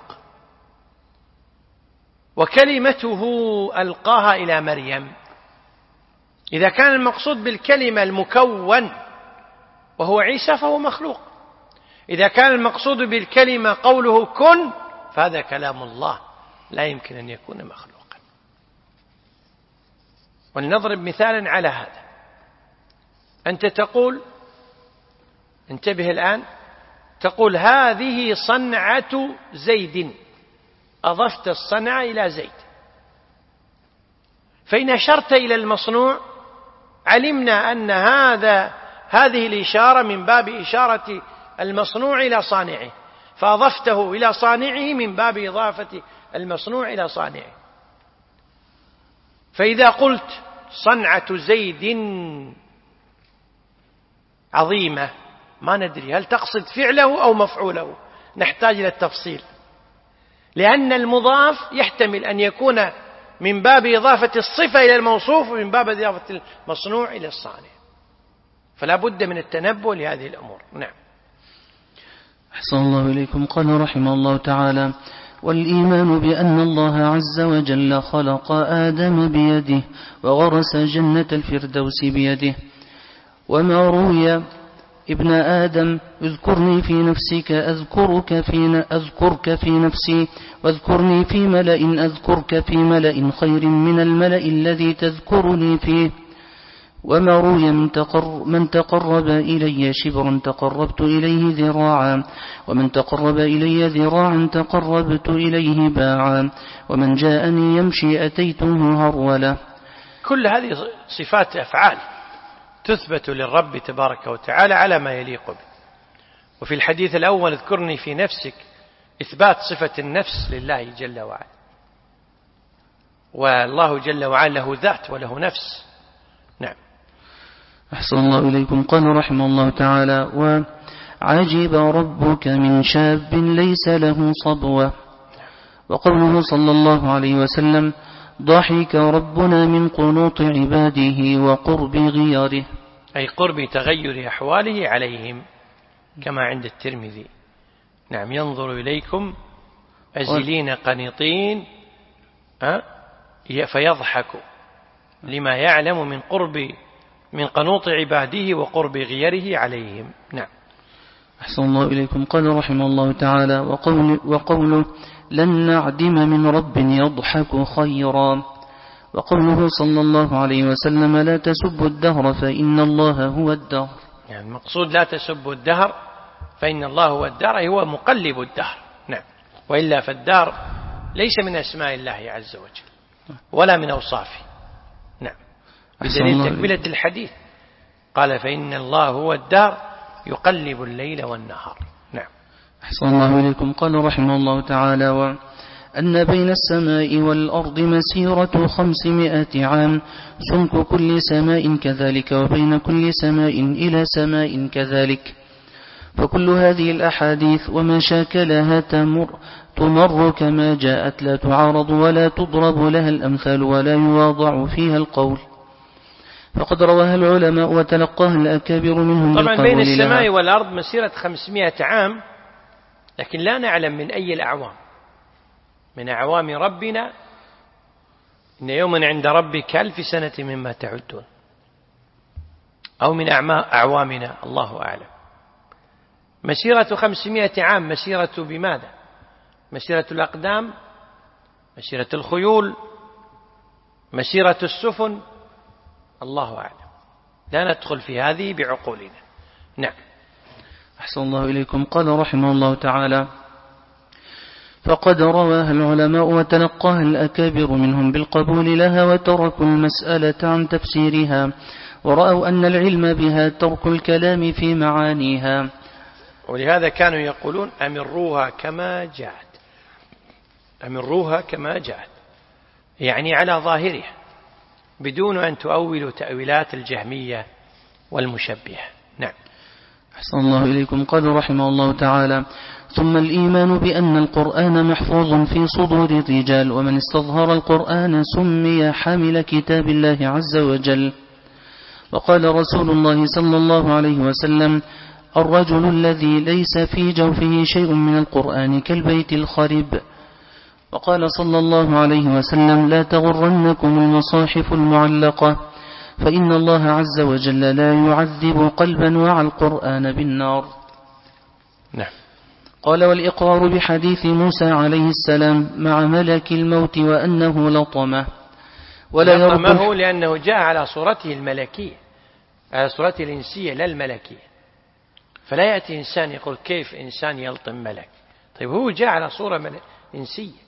وكلمته ألقاها إلى مريم، إذا كان المقصود بالكلمة المكون وهو عيسى فهو مخلوق. إذا كان المقصود بالكلمة قوله كن فهذا كلام الله لا يمكن أن يكون مخلوقا. ولنضرب مثالا على هذا. أنت تقول، انتبه الآن، تقول هذه صنعة زيد، أضفت الصنعة إلى زيد. فإن أشرت إلى المصنوع علمنا أن هذه الإشارة من باب إشارة المصنوع إلى صانعه، فأضفته إلى صانعه من باب إضافة المصنوع إلى صانعه. فإذا قلت صنعة زيد عظيمة، ما ندري هل تقصد فعله أو مفعوله، نحتاج إلى التفصيل، لأن المضاف يحتمل أن يكون من باب إضافة الصفة إلى الموصوف ومن باب إضافة المصنوع إلى الصانع، فلا بد من التنبؤ لهذه الأمور. نعم. أحسن الله إليكم. قال رحمه الله تعالى: والإيمان بأن الله عز وجل خلق آدم بيده وغرس جنة الفردوس بيده. وما روي ابن آدم اذكرني في نفسك أذكرك في نفسي، واذكرني في ملأ أذكرك في ملأ خير من الملأ الذي تذكرني فيه. وما روي من تقرب إلي شبرا تقربت إليه ذراعا، ومن تقرب إلي ذراعا تقربت إليه باعا، ومن جاءني يمشي أتيته هرولا. كل هذه صفات أفعال تثبت للرب تبارك وتعالى على ما يليق به. وفي الحديث الأول اذكرني في نفسك إثبات صفة النفس لله جل وعلا، والله جل وعلا له ذات وله نفس. نعم. أحسن الله إليكم. قال رحمه الله تعالى: وعجب ربك من شاب ليس له صبوة. وقوله صلى الله عليه وسلم: ضحك ربنا من قنوط عباده وقرب غياره، أي قرب تغير أحواله عليهم، كما عند الترمذي. نعم. ينظر إليكم أزلين قنيطين فيضحك لما يعلم من قنوط عباده وقرب غيره عليهم. نعم. أحسن الله إليكم. قال رحمه الله تعالى: وقوله لن نعدم من رب يضحك خيرا. وقوله صلى الله عليه وسلم: لا تسبوا الدهر فإن الله هو الدهر. يعني المقصود لا تسبوا الدهر فإن الله هو الدهر، هو مقلب الدهر. نعم. وإلا فالدهر ليس من أسماء الله عز وجل ولا من أوصافه. بدليل تكملة الحديث، قال فإن الله هو الدار يقلب الليل والنهار. نعم. أحسن الله إليكم. قال رحمه الله تعالى: أن بين السماء والأرض مسيرة 500 عام، سمك كل سماء كذلك، وبين كل سماء إلى سماء كذلك. فكل هذه الأحاديث وما شاكلها تمر كما جاءت، لا تعارض ولا تضرب لها الأمثال ولا يواضع فيها القول، فقد رواها العلماء وتلقاها الأكابر منهم طبعا بالقبول بين السماء لها. والأرض مسيرة 500 عام، لكن لا نعلم من أي الأعوام، من أعوام ربنا، إن يوما عند ربك 1000 سنة مما تعدون، أو من أعوامنا، الله أعلم. مسيرة 500 عام، مسيرة بماذا؟ مسيرة الأقدام، مسيرة الخيول، مسيرة السفن، الله أعلم، لا ندخل في هذه بعقولنا. نعم. أحسن الله إليكم. قال رحمه الله تعالى: فقد رواها العلماء وتلقاها الأكابر منهم بالقبول لها، وتركوا المسألة عن تفسيرها، ورأوا أن العلم بها ترك الكلام في معانيها. ولهذا كانوا يقولون أمروها كما جاءت، أمروها كما جاءت، يعني على ظاهرها، بدون أن تؤولوا تأويلات الجهمية والمشبهة. نعم. أحسن الله إليكم. قال رحمه الله تعالى: ثم الإيمان بأن القرآن محفوظ في صدور الرجال، ومن استظهر القرآن سمي حامل كتاب الله عز وجل. وقال رسول الله صلى الله عليه وسلم: الرجل الذي ليس في جوفه شيء من القرآن كالبيت الخرب. وقال صلى الله عليه وسلم: لا تغرنكم المصاحف المعلقة، فإن الله عز وجل لا يعذب قلبا وعى القرآن بالنار. نعم. قال: والإقرار بحديث موسى عليه السلام مع ملك الموت وأنه لطمه، ولا لطمه لأنه جاء على صورته الملكية، على صورته الإنسية لا الملكية، فلا يأتي إنسان يقول كيف إنسان يلطم ملك. طيب هو جاء على صورة إنسية،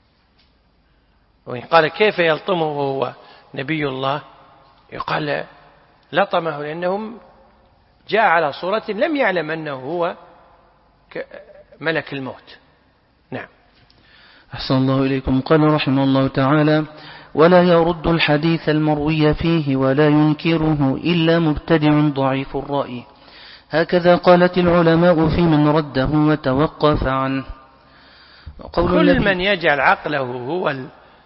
وإن قال كيف يلطمه وهو نبي الله، يقال لطمه لأنه جاء على صورة لم يعلم أنه هو ملك الموت. نعم. أحسن الله إليكم. قال رحمه الله تعالى: ولا يرد الحديث المروي فيه ولا ينكره إلا مبتدع ضعيف الرأي. هكذا قالت العلماء في من رده وتوقف عنه. كل من يجعل عقله هو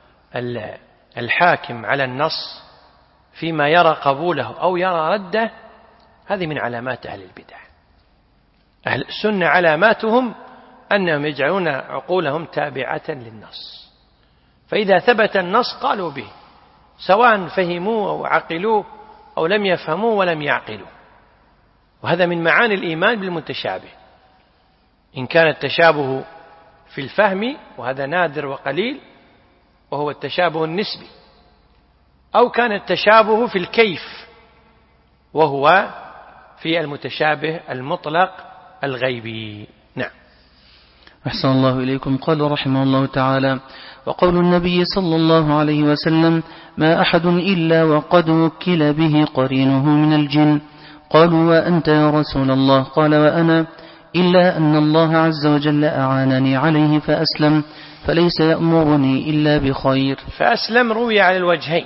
الحاكم على النص فيما يرى قبوله أو يرى رده، هذه من علامات أهل البدع. أهل السنة علاماتهم أنهم يجعلون عقولهم تابعة للنص، فإذا ثبت النص قالوا به، سواء فهموه أو عقلوه أو لم يفهموه ولم يعقلوه. وهذا من معاني الإيمان بالمتشابه، إن كان التشابه في الفهم، وهذا نادر وقليل وهو التشابه النسبي، أو كان التشابه في الكيف وهو في المتشابه المطلق الغيبي. نعم. أحسن الله إليكم. قال رحمه الله تعالى: وقول النبي صلى الله عليه وسلم: ما أحد إلا وقد وكل به قرينه من الجن. قالوا: وأنت يا رسول الله؟ قال: وأنا، إلا أن الله عز وجل أعانني عليه فأسلم، فليس يأمرني إلا بخير. فأسلم روي على الوجهين،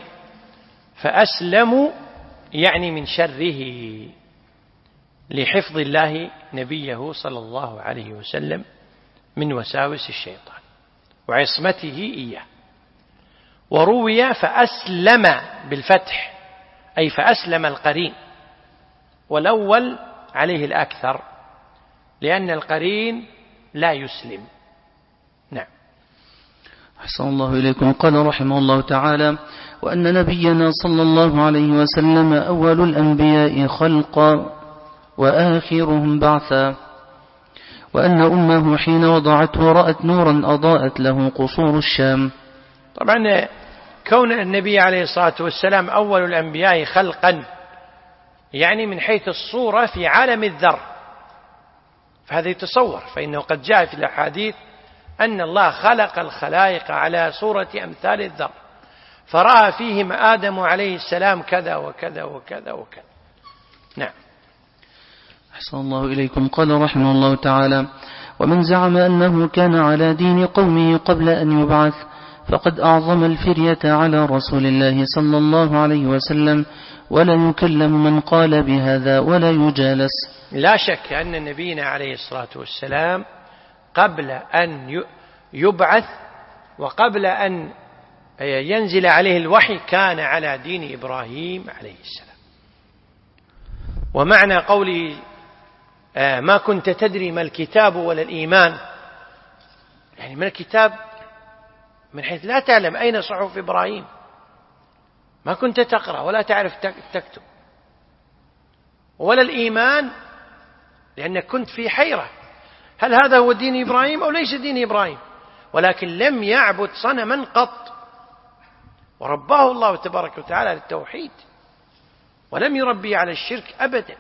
فأسلم يعني من شره، لحفظ الله نبيه صلى الله عليه وسلم من وساوس الشيطان وعصمته إياه. وروي فأسلم بالفتح، أي فأسلم القرين، والأول عليه الأكثر لأن القرين لا يسلم. نعم. أحسن الله إليكم. قال رحمه الله تعالى: وأن نبينا صلى الله عليه وسلم أول الأنبياء خلقا وآخرهم بعثا، وأن أمه حين وضعته رأت نورا أضاءت له قصور الشام. طبعا كون النبي عليه الصلاة والسلام أول الأنبياء خلقا يعني من حيث الصورة في عالم الذر، فهذا يتصور، فإنه قد جاء في الأحاديث أن الله خلق الخلائق على صورة أمثال الذر، فرأى فيهم آدم عليه السلام كذا وكذا وكذا وكذا. نعم. أحسن الله إليكم. قال رحمه الله تعالى: ومن زعم أنه كان على دين قومه قبل أن يبعث فقد أعظم الفرية على رسول الله صلى الله عليه وسلم، ولا يكلم من قال بهذا ولا يجالس. لا شك أن نبينا عليه الصلاة والسلام قبل أن يبعث وقبل أن ينزل عليه الوحي كان على دين إبراهيم عليه السلام. ومعنى قوله ما كنت تدري ما الكتاب ولا الإيمان، يعني ما الكتاب من حيث لا تعلم أين صحف إبراهيم، ما كنت تقرأ ولا تعرف تكتب، ولا الإيمان لأنك كنت في حيرة، هل هذا هو دين إبراهيم أو ليس دين إبراهيم؟ ولكن لم يعبد صنما قط، ورباه الله تبارك وتعالى للتوحيد، ولم يربي على الشرك أبدا.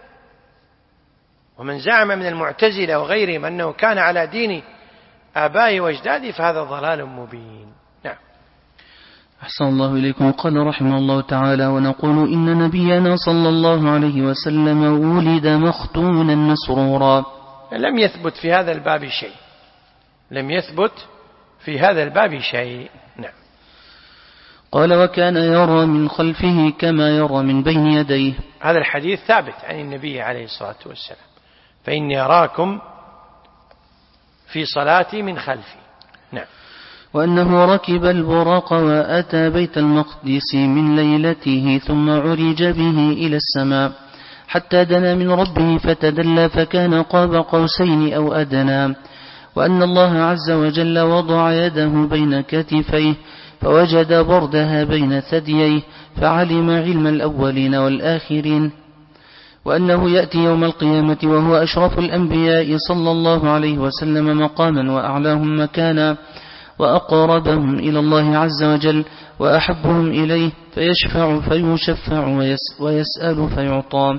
ومن زعم من المعتزلة وغيرهم أنه كان على دين آبائه وأجداده فهذا ضلال مبين. نعم. أحسن الله إليكم. قال رحمه الله تعالى: ونقول إن نبينا صلى الله عليه وسلم ولد مختونا مسرورا. لم يثبت في هذا الباب شيء، لم يثبت في هذا الباب شيء. نعم. قال: وكان يرى من خلفه كما يرى من بين يديه. هذا الحديث ثابت عن النبي عليه الصلاة والسلام: فإني أراكم في صلاتي من خلفي. نعم. وأنه ركب البراق وأتى بيت المقدس من ليلته ثم عرج به إلى السماء حتى دنا من ربه فتدلى فكان قاب قوسين أو أدنى. وأن الله عز وجل وضع يده بين كتفيه فوجد بردها بين ثدييه فعلم علم الأولين والآخرين. وأنه يأتي يوم القيامة وهو أشرف الأنبياء صلى الله عليه وسلم مقاما وأعلاهم مكانا وأقربهم إلى الله عز وجل وأحبهم إليه، فيشفع فيشفع ويسأل فيعطى،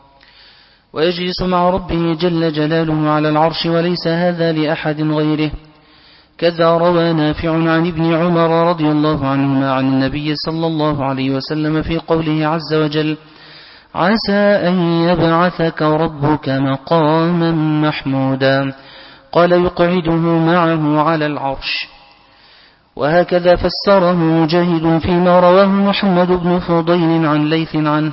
ويجلس مع ربه جل جلاله على العرش، وليس هذا لأحد غيره. كذا روى نافع عن ابن عمر رضي الله عنهما عن النبي صلى الله عليه وسلم في قوله عز وجل: عسى أن يبعثك ربك مقاما محمودا. قال: يقعده معه على العرش. وهكذا فسره مجاهد فيما رواه محمد بن فضيل عن ليث عنه.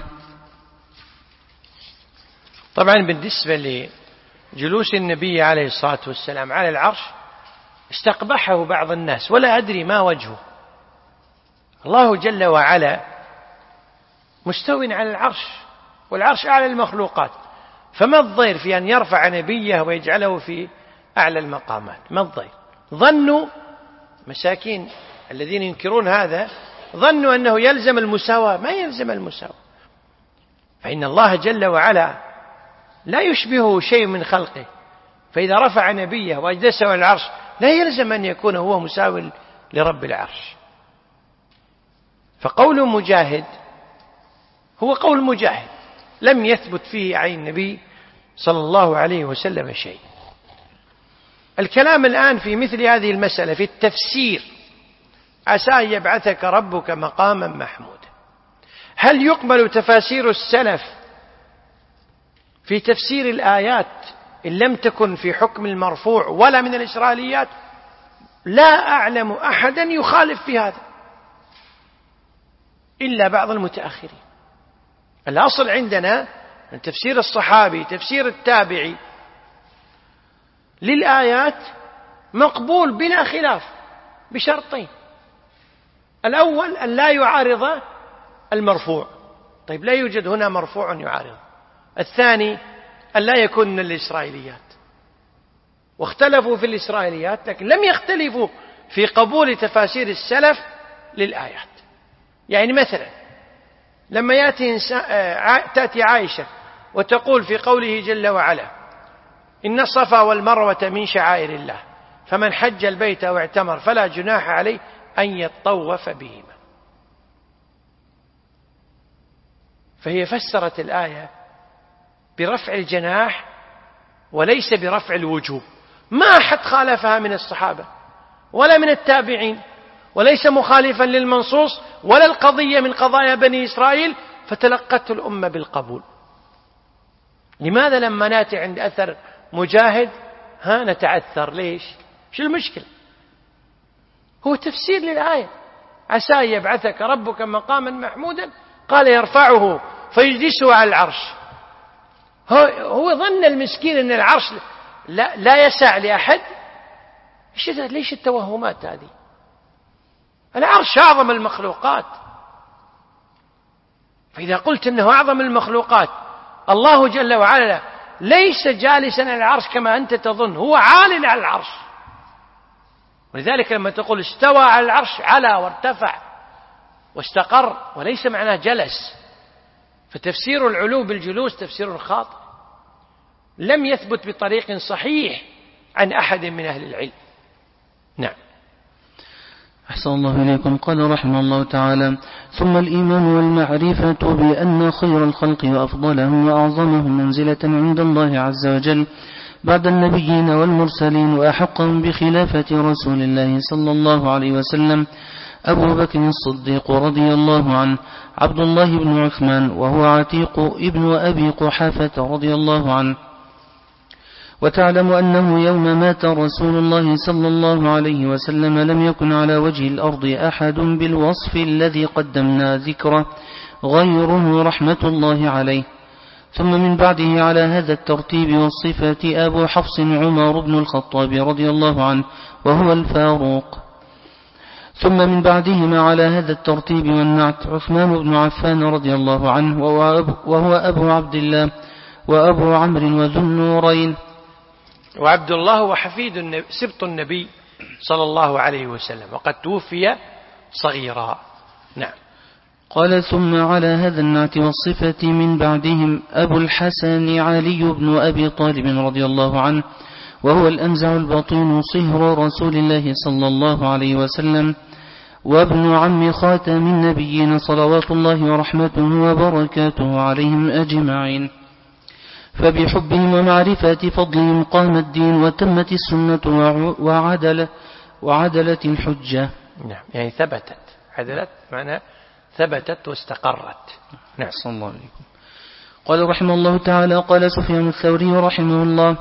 طبعا بالنسبة لجلوس النبي عليه الصلاة والسلام على العرش استقبحه بعض الناس ولا أدري ما وجهه. الله جل وعلا مستو على العرش، والعرش أعلى المخلوقات، فما الضير في أن يرفع نبيه ويجعله في أعلى المقامات؟ ما الضير؟ ظنوا مساكين الذين ينكرون هذا، ظنوا أنه يلزم المساواة، ما يلزم المساواة، فإن الله جل وعلا لا يشبهه شيء من خلقه، فإذا رفع نبيه وأجلسه على العرش لا يلزم أن يكون هو مساو لرب العرش. فقول مجاهد هو قول مجاهد، لم يثبت فيه عن النبي صلى الله عليه وسلم شيء. الكلام الآن في مثل هذه المسألة في التفسير: عسى أن يبعثك ربك مقاما محمودا. هل يقبل تفاسير السلف في تفسير الآيات إن لم تكن في حكم المرفوع ولا من الإسرائيليات؟ لا أعلم أحدا يخالف في هذا إلا بعض المتأخرين. الأصل عندنا من تفسير الصحابي تفسير التابعي للآيات مقبول بلا خلاف بشرطين: الأول أن لا يعارض المرفوع، طيب لا يوجد هنا مرفوع يعارض. الثاني أن لا يكون من الإسرائيليات، واختلفوا في الإسرائيليات لكن لم يختلفوا في قبول تفاسير السلف للآيات. يعني مثلا لما تأتي عائشة وتقول في قوله جل وعلا: إن الصفا والمروة من شعائر الله فمن حج البيت أو اعتمر فلا جناح عليه أن يطوف بهما، فهي فسرت الآية برفع الجناح وليس برفع الوجوب. ما أحد خالفها من الصحابة ولا من التابعين وليس مخالفا للمنصوص ولا القضية من قضايا بني إسرائيل، فتلقته الأمة بالقبول. لماذا لما نأتي عند أثر مجاهد نتعثر؟ ليش؟ شو المشكلة؟ هو تفسير للآية: عسى أن يبعثك ربك مقاما محمودا، قال يرفعه فيجلسه على العرش. هو ظن المسكين أن العرش لا يسع لأحد. ليش التوهمات هذه؟ العرش أعظم المخلوقات، فإذا قلت أنه أعظم المخلوقات، الله جل وعلا ليس جالسا على العرش كما أنت تظن، هو عال على العرش. ولذلك لما تقول استوى على العرش، علا وارتفع واستقر، وليس معناه جلس. فتفسير العلو بالجلوس تفسير خاطئ لم يثبت بطريق صحيح عن أحد من أهل العلم. نعم. أحسن الله إليكم. قال رحمه الله تعالى: ثم الإيمان والمعرفة بأن خير الخلق وأفضلهم وأعظمهم منزلة عند الله عز وجل بعد النبيين والمرسلين وأحقهم بخلافة رسول الله صلى الله عليه وسلم أبو بكر الصديق رضي الله عنه، عبد الله بن عثمان وهو عتيق ابن أبي قحافة رضي الله عنه. وتعلم أنه يوم مات رسول الله صلى الله عليه وسلم لم يكن على وجه الأرض أحد بالوصف الذي قدمنا ذكره غيره رحمة الله عليه. ثم من بعده على هذا الترتيب والصفة أبو حفص عمر بن الخطاب رضي الله عنه وهو الفاروق. ثم من بعدهما على هذا الترتيب والنعت عثمان بن عفان رضي الله عنه وهو أبو عبد الله وأبو عمرو وذو النورين. وعبد الله وحفيد سبط النبي صلى الله عليه وسلم، وقد توفي صغيرا. نعم. قال: ثم على هذا النعت والصفة من بعدهم أبو الحسن علي بن أبي طالب رضي الله عنه وهو الأنزع البطين صهر رسول الله صلى الله عليه وسلم وابن عم خاتم النبيين صلوات الله ورحمته وبركاته عليهم أجمعين. فبحبهم ومعرفة فضلهم قام الدين وتمت السنة وعدلت الحجة. نعم، يعني ثبتت. عدلت معنى ثبتت واستقرت. نعم. صلى الله عليكم. قال رحمه الله تعالى: قال سفيان الثوري رحمه الله: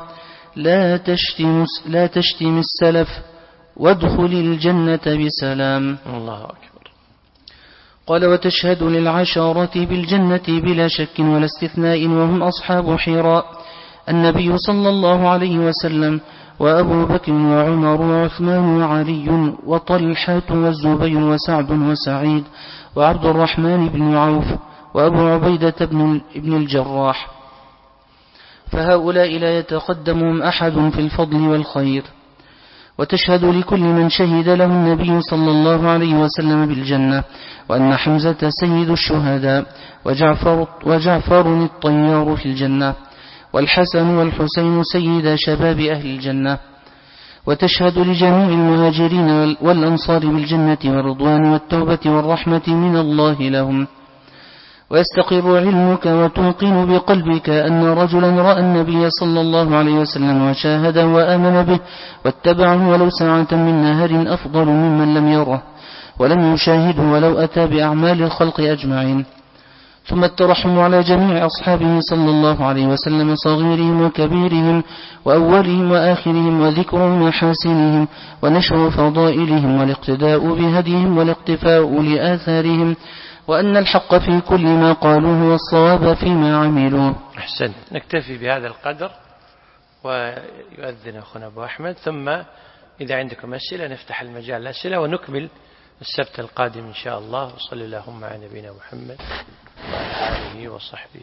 لا تشتم السلف وادخل الجنة بسلام. الله أكبر. قال: وتشهد للعشرة بالجنة بلا شك ولا استثناء وهم أصحاب حراء النبي صلى الله عليه وسلم وأبو بكر وعمر وعثمان وعلي وطلحة والزبير وسعد وسعيد وعبد الرحمن بن عوف وأبو عبيدة بن الجراح، فهؤلاء لا يتقدمهم أحد في الفضل والخير. وتشهد لكل من شهد له النبي صلى الله عليه وسلم بالجنة وأن حمزة سيد الشهداء وجعفر الطيار في الجنة والحسن والحسين سيد شباب أهل الجنة. وتشهد لجميع المهاجرين والأنصار بالجنة والرضوان والتوبة والرحمة من الله لهم. ويستقر علمك وتوقن بقلبك أن رجلا رأى النبي صلى الله عليه وسلم وشاهده وآمن به واتبعه ولو ساعة من نهر أفضل ممن لم يره ولم يشاهده ولو أتى بأعمال الخلق أجمعين. ثم الترحم على جميع أصحابه صلى الله عليه وسلم صغيرهم وكبيرهم وأولهم وآخرهم وذكر محاسنهم ونشر فضائلهم والاقتداء بهديهم والاقتفاء لآثارهم وأن الحق في كل ما قالوه والصواب فيما عملوه. أحسنت. نكتفي بهذا القدر ويؤذن أخونا أبو أحمد، ثم إذا عندكم أسئلة نفتح المجال للأسئلة ونكمل السبت القادم إن شاء الله. وصلى اللهم على نبينا محمد وعلى آله وصحبه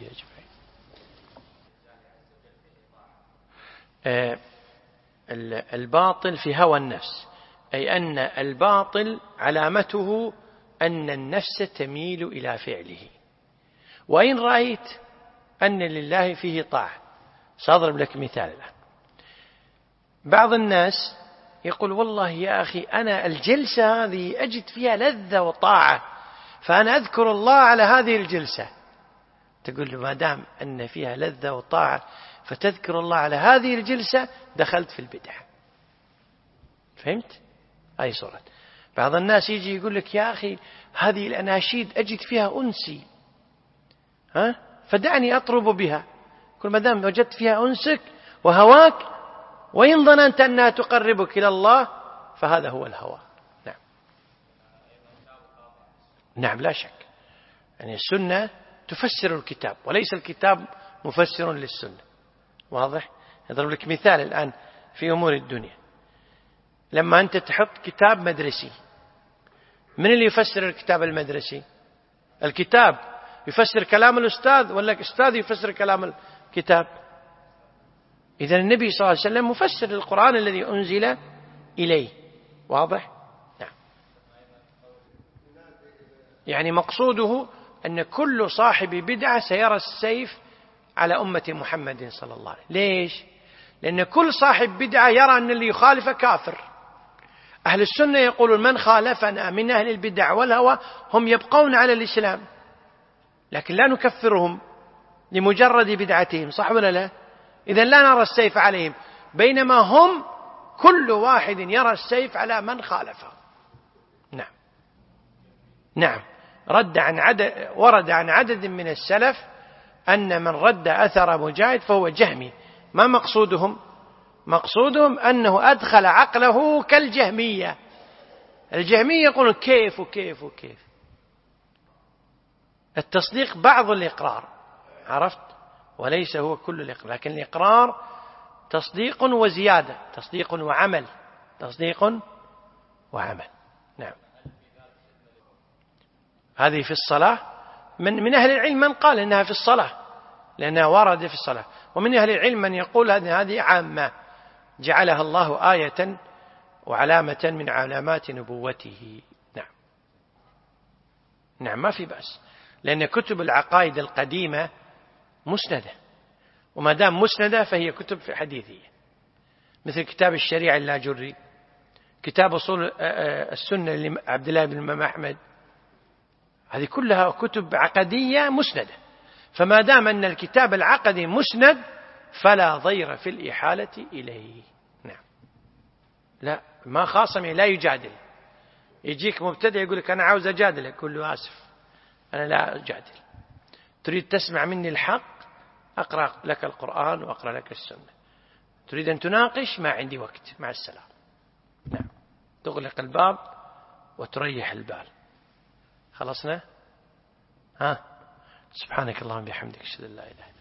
أجمعين. الباطل في هوى النفس، أي أن الباطل علامته أن النفس تميل إلى فعله. وإن رأيت أن لله فيه طاعة، سأضرب لك مثال الآن. بعض الناس يقول: والله يا أخي أنا الجلسة هذه أجد فيها لذة وطاعة، فأنا أذكر الله على هذه الجلسة. تقول له: ما دام أن فيها لذة وطاعة فتذكر الله على هذه الجلسة، دخلت في البدعة. فهمت؟ أي صورة. بعض الناس يجي يقول لك يا أخي هذه الأناشيد أجد فيها أنسي، فدعني أطرب بها. كل ما دام وجدت فيها أنسك وهواك وإن ظننت أنها تقربك إلى الله فهذا هو الهوى. نعم. نعم لا شك، يعني السنة تفسر الكتاب وليس الكتاب مفسر للسنة. واضح؟ أضرب لك مثال الآن في أمور الدنيا. لما أنت تحط كتاب مدرسي، من اللي يفسر الكتاب المدرسي؟ الكتاب يفسر كلام الأستاذ ولا الأستاذ يفسر كلام الكتاب؟ إذا النبي صلى الله عليه وسلم مفسر للقرآن الذي أنزل إليه. واضح؟ نعم. يعني مقصوده أن كل صاحب بدعة سيرى السيف على أمة محمد صلى الله عليه وسلم. ليش؟ لأن كل صاحب بدعة يرى أن اللي يخالف كافر. أهل السنة يقولون من خالفنا من أهل البدع والهوى هم يبقون على الإسلام، لكن لا نكفرهم لمجرد بدعتهم، صح ولا لا؟ إذن لا نرى السيف عليهم، بينما هم كل واحد يرى السيف على من خالفه. نعم. نعم. ورد عن عدد من السلف أن من رد أثر مجاهد فهو جهمي. ما مقصودهم؟ مقصودهم أنه أدخل عقله كالجهمية. الجهمية يقولون كيف وكيف وكيف. التصديق بعض الإقرار، عرفت؟ وليس هو كل الإقرار، لكن الإقرار تصديق وزيادة، تصديق وعمل، تصديق وعمل. نعم. هذه في الصلاة. من أهل العلم من قال إنها في الصلاة لأنها ورد في الصلاة، ومن أهل العلم من يقول هذه عامة جعلها الله آية وعلامة من علامات نبوته. نعم. نعم ما في بأس، لأن كتب العقائد القديمة مسندة، وما دام مسندة فهي كتب في حديثية، مثل كتاب الشريعة اللاجري، كتاب أصول السنة لعبد الله بن الإمام أحمد. هذه كلها كتب عقدية مسندة، فما دام أن الكتاب العقدي مسند فلا ضير في الإحالة إليه. نعم. لا ما خاصم، لا يجادل. يجيك مبتدئ يقول لك أنا عاوز أجادلك، يقول له آسف أنا لا أجادل. تريد تسمع مني الحق أقرأ لك القرآن وأقرأ لك السنة. تريد أن تناقش ما عندي وقت، مع السلام. نعم. تغلق الباب وتريح البال. خلصنا؟ سبحانك اللهم وبحمدك أشهد أن لا إله إلا أنت.